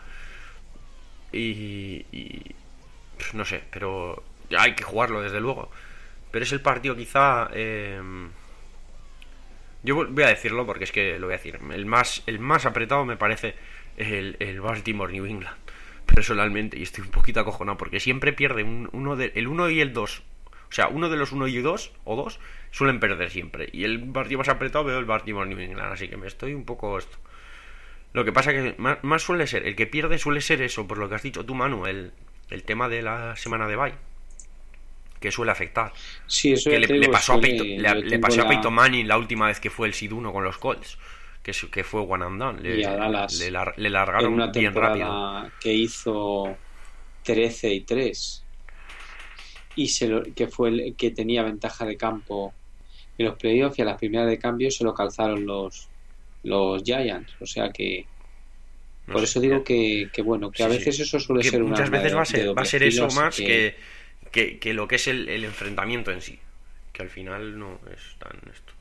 y, y no sé, pero hay que jugarlo desde luego, pero es el partido quizá... Eh, Yo voy a decirlo porque es que lo voy a decir. El más, el más apretado me parece el, el Baltimore New England. Personalmente. Y estoy un poquito acojonado porque siempre pierde un, uno de, el uno y el dos. O sea, uno de los uno y dos o dos suelen perder siempre. Y el partido más apretado veo el Baltimore New England. Así que me estoy un poco esto. Lo que pasa que más, más suele ser, el que pierde suele ser eso, por lo que has dicho tú, Manu, el, el tema de la semana de bye. Que suele afectar. Sí, eso que le, digo, le pasó, suele, a, Peyton, le, le pasó la... a Peyton Manning la última vez que fue el Seed uno con los Colts, que, que fue one and done. Le, y a Dallas, le, lar, le largaron una bien rápido. Que hizo trece y tres y se lo, que fue el que tenía ventaja de campo en los playoffs, y a las primeras de cambio se lo calzaron los los Giants, o sea que no por sé, eso digo ya. que, que bueno, que sí, a veces sí. eso suele que ser muchas una veces va a ser, va a ser eso más que, que, que, que lo que es el, el enfrentamiento en sí, que al final no es tan esto.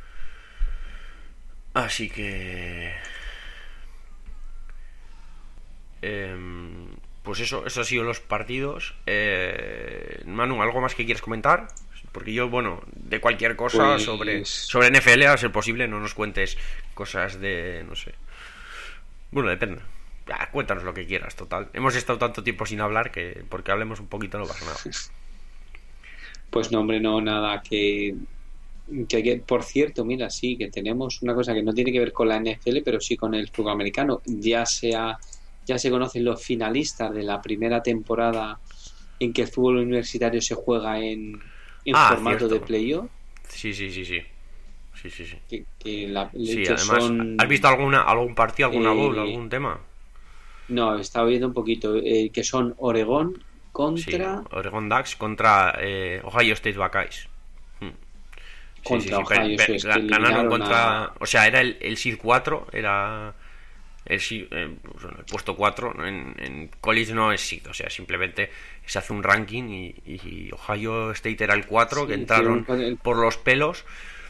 Así que eh, pues eso, eso han sido los partidos. eh, Manu, ¿algo más que quieres comentar? Porque yo, bueno, de cualquier cosa pues... sobre, sobre N F L, a ser posible, no nos cuentes cosas de, no sé. Bueno, depende. Ya, cuéntanos lo que quieras, total. Hemos estado tanto tiempo sin hablar que porque hablemos un poquito no pasa nada. Pues no, hombre, no, nada, que, que, que por cierto, mira, sí, que tenemos una cosa que no tiene que ver con la N F L, pero sí con el fútbol americano. Ya se, ha, ya se conocen los finalistas de la primera temporada en que el fútbol universitario se juega en... en ah, formato cierto. de playoff. Sí, sí, sí, sí. Sí, sí, sí. Que, que la, sí además, son... ¿has visto alguna, algún partido, alguna eh, bowl, algún tema? No, estaba viendo un poquito. Eh, que son Oregón contra... Sí, Oregon Ducks contra eh, Ohio State Buckeyes. Hmm. Contra sí, sí, sí, Ohio pero, pero, pero, ganaron contra... A... O sea, era el, el Seed cuatro, era... El, eh, el puesto cuatro en, en college no es seed, o sea, simplemente se hace un ranking y, y Ohio State era el cuatro, sí, que entraron sí, el... por los pelos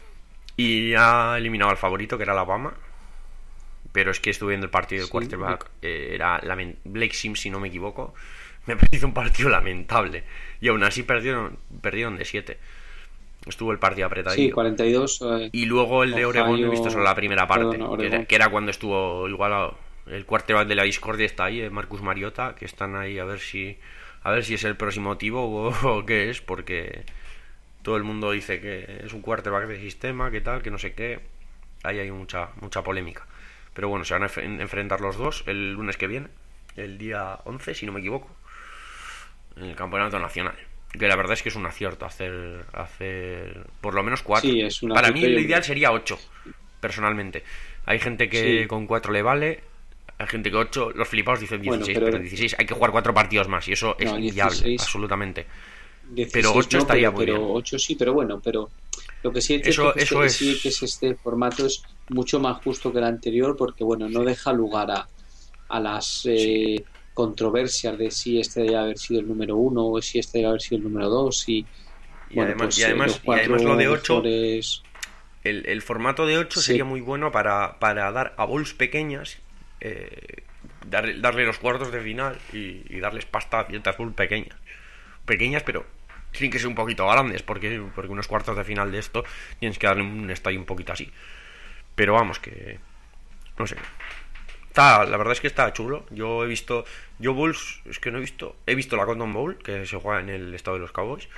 y ha eliminado al favorito, que era Alabama. Pero es que estuve viendo el partido del sí, quarterback, eh, era lament- Blake Sims, si no me equivoco. Me parece un partido lamentable y aún así perdieron, perdieron de siete. Estuvo el partido apretadillo. Sí, cuarenta y dos. Eh, y luego el de Ohio, Oregón he visto solo la primera parte, perdón, que, era, que era cuando estuvo igualado. El quarterback de la discordia está ahí, eh, Marcus Mariota, que están ahí a ver si a ver si es el próximo motivo o, o qué es, porque todo el mundo dice que es un quarterback de sistema, que tal, que no sé qué. Ahí hay mucha mucha polémica. Pero bueno, se van a enf- enfrentar los dos el lunes que viene, el día once, si no me equivoco, en el campeonato nacional. Que la verdad es que es un acierto hacer hacer por lo menos cuatro. Sí, es Para mí lo ideal sería ocho, personalmente. Hay gente que sí. con cuatro le vale, hay gente que ocho, los flipados dicen dieciséis, bueno, pero... pero dieciséis hay que jugar cuatro partidos más y eso no, es inviable, absolutamente. dieciséis, pero ocho no, estaría pero, muy pero bien. ocho sí, pero bueno, pero lo que sí es eso, que, eso este, es... sí que es este formato es mucho más justo que el anterior, porque bueno, no deja lugar a, a las eh, sí. controversias de si este debe haber sido el número uno o si este debe haber sido el número dos y, y, bueno, además, pues, y, además, y además lo de ocho mejores... el, el formato de ocho sí. sería muy bueno para, para dar a bowls pequeñas, eh, dar, darle los cuartos de final y, y darles pasta a ciertas bowls pequeñas pequeñas pero tienen que ser un poquito grandes, porque, porque unos cuartos de final de esto tienes que darle un estadio un poquito así. Pero vamos, que no sé, está, la verdad es que está chulo. Yo he visto, yo Bulls, es que no he visto, he visto la Cotton Bowl, que se juega en el estado de los Cowboys,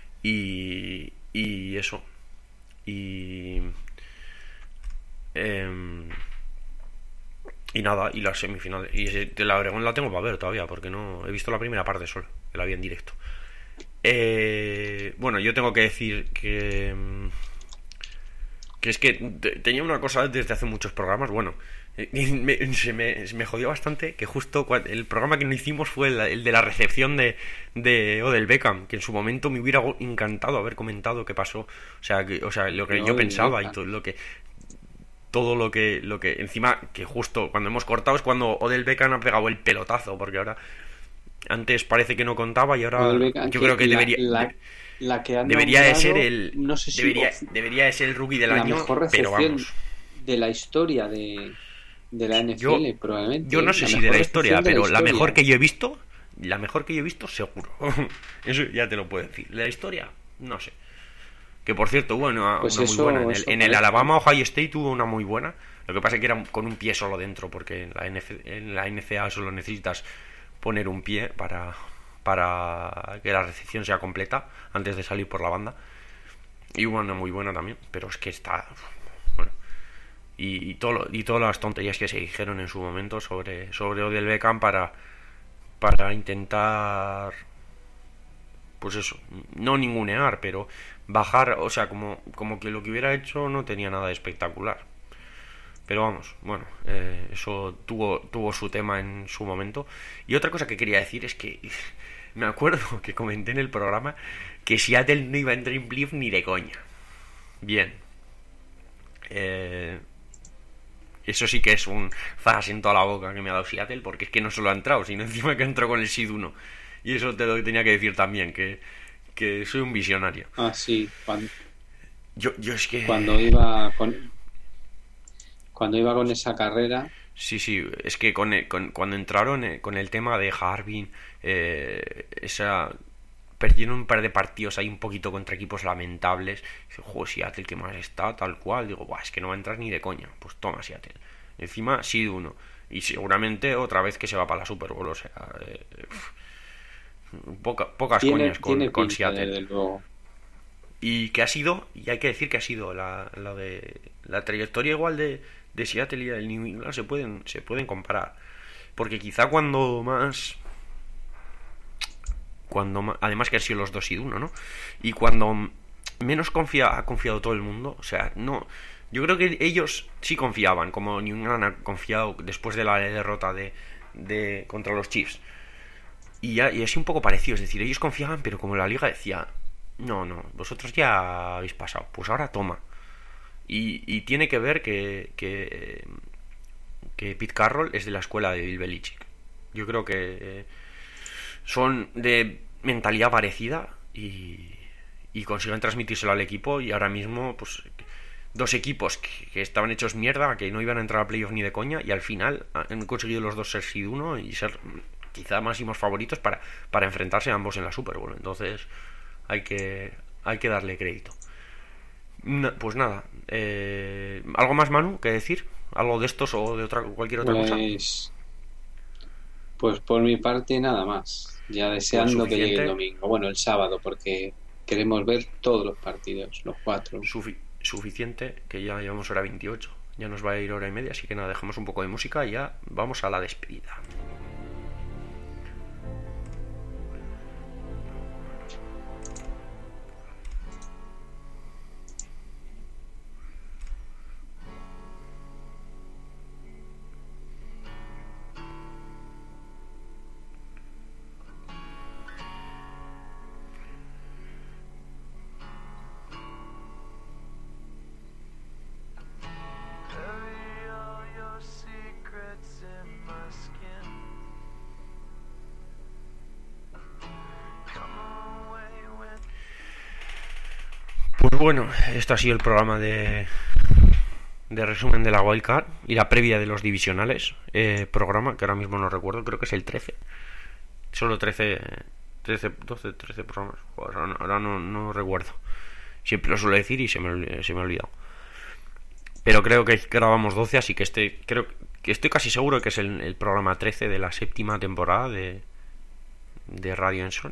y, y eso, y eh, Y nada, y las semifinales. Y ese- de la Oregón la tengo para ver todavía, porque no he visto la primera parte solo, que la vi en directo. Eh, bueno, yo tengo que decir que... mm, que es que te- tenía una cosa desde hace muchos programas, bueno, eh, y me- se, me, se me jodió bastante que justo cua- el programa que no hicimos fue el, el de la recepción de, de Odell Beckham, que en su momento me hubiera go- encantado haber comentado qué pasó, o sea, que, o sea, lo que De yo Odell pensaba y Beckham. todo lo que todo lo que lo que encima que justo cuando hemos cortado es cuando Odell Beckham ha pegado el pelotazo, porque ahora antes parece que no contaba y Odell ahora Beckham, yo que creo que la, debería la, de- la que han debería de ser nombrado, el no sé si debería of- debería de ser el rookie del la año, mejor pero recepción vamos. de la historia de, de la Yo, N F L, probablemente, yo no ¿eh? sé La si de mejor la recepción historia, de la pero la mejor historia. que yo he visto, la mejor que yo he visto, seguro. Eso ya te lo puedo decir. La historia, no sé. Que por cierto, hubo una, Pues una muy buena. eso, En el, eso en el parece. Alabama Ohio State hubo una muy buena. Lo que pasa es que era con un pie solo dentro, porque en la, N F en la N C A A solo necesitas poner un pie para, para que la recepción sea completa antes de salir por la banda. Y hubo una muy buena también, pero es que está... Bueno, y, y, todo lo- y todas las tonterías que se dijeron en su momento sobre, sobre Odell Beckham para, para intentar, pues eso, no ningunear, pero bajar, o sea, como, como que lo que hubiera hecho no tenía nada de espectacular. Pero vamos, bueno, eh, eso tuvo, tuvo su tema en su momento. Y otra cosa que quería decir es que me acuerdo que comenté en el programa que Seattle no iba a entrar en playoff ni de coña. Bien. Eh, eso sí que es un zas en toda la boca que me ha dado Seattle, porque es que no solo ha entrado, sino encima que ha entrado con el seed uno. Y eso te lo tenía que decir también, que, que soy un visionario. Ah, sí, cuando, Yo, yo es que... cuando iba con cuando iba con esa carrera, Sí, sí, es que con, el- con- cuando entraron eh, con el tema de Harbin, eh, esa perdieron un par de partidos ahí un poquito contra equipos lamentables. Dice, joder, Seattle, que más está, tal cual. Digo, buah, es que no va a entrar ni de coña. Pues toma, Seattle. Encima, sí de uno. Y seguramente otra vez que se va para la Super Bowl, o sea, eh, poca- pocas tiene, coñas con, tiene con pinta, Seattle. desde luego. Y que ha sido, y hay que decir que ha sido la, la de la trayectoria igual de, de Seattle y del New England se pueden, se pueden comparar. Porque quizá cuando más cuando ma- además que han sido los dos y uno, ¿no? Y cuando menos confía, ha confiado todo el mundo, o sea, no, yo creo que ellos sí confiaban, como New England ha confiado después de la derrota de, de contra los Chiefs. Y, ya, y así un poco parecido, es decir, ellos confiaban, pero como la liga decía, no, no, vosotros ya habéis pasado, pues ahora toma. Y, y tiene que ver que, que, que Pete Carroll es de la escuela de Bill Belichick. Yo creo que eh, son de mentalidad parecida y, y consiguen transmitírselo al equipo. Y ahora mismo, pues, dos equipos que, que estaban hechos mierda, que no iban a entrar a playoff ni de coña, y al final han conseguido los dos ser seed uno y ser quizá máximos favoritos para, para enfrentarse a ambos en la Super Bowl. Entonces hay que, hay que darle crédito. Na- pues nada, eh, ¿algo más, Manu, que decir? ¿Algo de estos o de otra cualquier otra cosa? Pues, pues por mi parte nada más. Ya Pues deseando que llegue el suficiente, domingo. Bueno, el sábado, porque queremos ver todos los partidos, los cuatro. sufi- suficiente, que ya llevamos hora veintiocho. Ya nos va a ir hora y media, así que nada, dejamos un poco de música y ya vamos a la despedida. Bury all your secrets in my skin. Come away when Pues bueno, esto ha sido el programa de, de resumen de la Wildcard y la previa de los divisionales. Eh, programa que ahora mismo no recuerdo, creo que es el trece. Solo trece, trece, doce, trece programas. Joder, ahora no, ahora no, no recuerdo. Siempre lo suelo decir y se me, olvi- se me ha olvidado. Pero creo que grabamos doce, así que este creo que estoy casi seguro que es el, el programa trece de la séptima temporada de, de Radio Enson.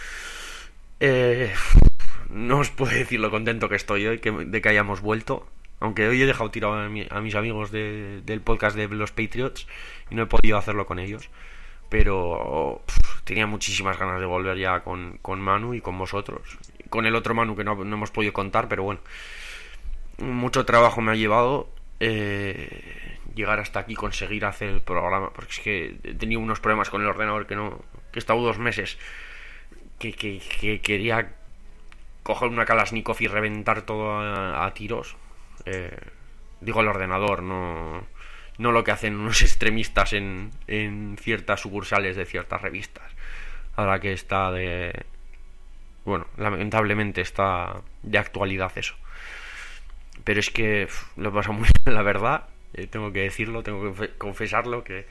Eh, no os puedo decir lo contento que estoy hoy que, de que hayamos vuelto. Aunque hoy he dejado tirado a, mi, a mis amigos de, del podcast de los Patriots y no he podido hacerlo con ellos. Pero pff, tenía muchísimas ganas de volver ya con, con Manu y con vosotros. Con el otro Manu que no, no hemos podido contar, pero bueno. Mucho trabajo me ha llevado eh, llegar hasta aquí, conseguir hacer el programa. Porque es que he tenido unos problemas con el ordenador que no que he estado dos meses. Que, que, que quería coger una Kalashnikov y reventar todo a, a tiros. Eh, digo el ordenador, no, no lo que hacen unos extremistas en, en ciertas sucursales de ciertas revistas. Ahora que está de... Bueno, lamentablemente está de actualidad eso. Pero es que uf, lo he pasado muy bien, la verdad. Eh, tengo que decirlo, tengo que confesarlo, que,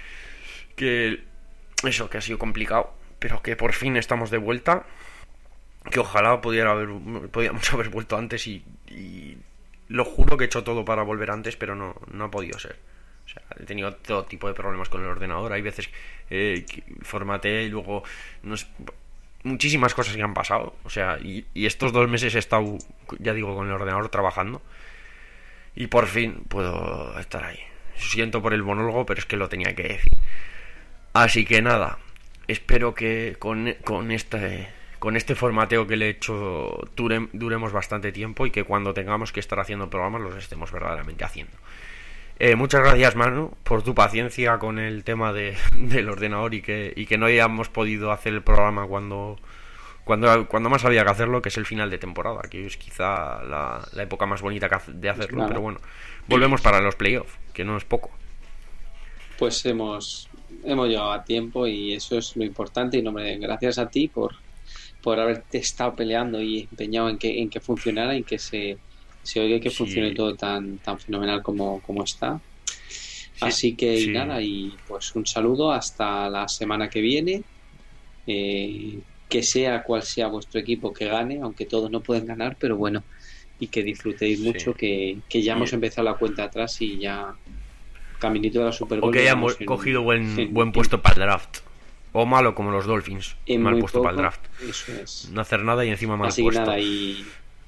que eso, que ha sido complicado, pero que por fin estamos de vuelta. Que ojalá pudiera haber, podíamos haber vuelto antes y... y lo juro que he hecho todo para volver antes, pero no, no ha podido ser. O sea, he tenido todo tipo de problemas con el ordenador. Hay veces eh, que formateé y luego... No sé, muchísimas cosas que han pasado. O sea, y, y estos dos meses he estado, ya digo, con el ordenador trabajando. Y por fin puedo estar ahí. Siento por el monólogo, pero es que lo tenía que decir. Así que nada, espero que con, con este... con este formateo que le he hecho dure, duremos bastante tiempo y que cuando tengamos que estar haciendo programas los estemos verdaderamente haciendo. Eh, muchas gracias, Manu, por tu paciencia con el tema de, del ordenador y que, y que no hayamos podido hacer el programa cuando, cuando, cuando más había que hacerlo, que es el final de temporada, que es quizá la, la época más bonita de hacerlo, claro. Pero bueno, volvemos para los playoffs, que no es poco. Pues hemos, hemos llegado a tiempo y eso es lo importante. Y no me gracias a ti por por haberte estado peleando y empeñado en que en que funcionara y que se, se oiga y que sí. Funcione todo tan tan fenomenal como, como está. Sí, así que sí. Y nada, y pues un saludo hasta la semana que viene. Eh, que sea cual sea vuestro equipo que gane, aunque todos no pueden ganar, pero bueno, y que disfrutéis sí. mucho, que, que ya hemos sí. empezado la cuenta atrás y ya caminito de la Super Bowl. O que hayamos en, cogido buen, en, buen puesto en, para el draft. O malo como los Dolphins, mal puesto poco, para el draft. Eso es. No hacer nada y encima mal Así puesto. Nada, y,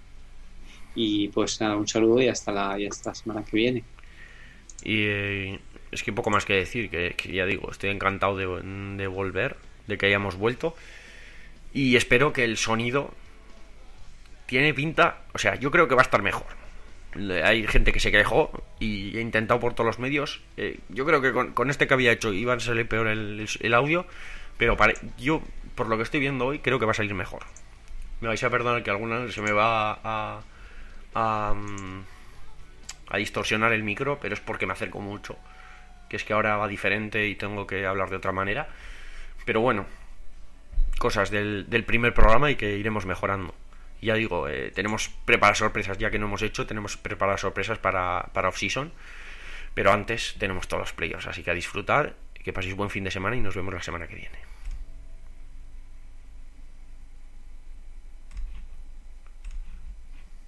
y pues nada, un saludo y hasta la, y hasta la semana que viene. Y eh, es que poco más que decir, que, que ya digo, estoy encantado de, de volver, de que hayamos vuelto. Y espero que el sonido tiene pinta, o sea, yo creo que va a estar mejor. Hay gente que se quejó y he intentado por todos los medios. Eh, yo creo que con, con este que había hecho iba a salir peor el, el audio, pero para, yo, por lo que estoy viendo hoy, creo que va a salir mejor. Me vais a perdonar que alguna se me va a, a, a, a distorsionar el micro, pero es porque me acerco mucho. Que es que ahora va diferente y tengo que hablar de otra manera. Pero bueno, cosas del, del primer programa y que iremos mejorando. Ya digo, eh, tenemos preparadas sorpresas, ya que no hemos hecho, tenemos preparadas sorpresas para, para off-season, pero antes tenemos todos los playoffs, así que a disfrutar, que paséis buen fin de semana y nos vemos la semana que viene.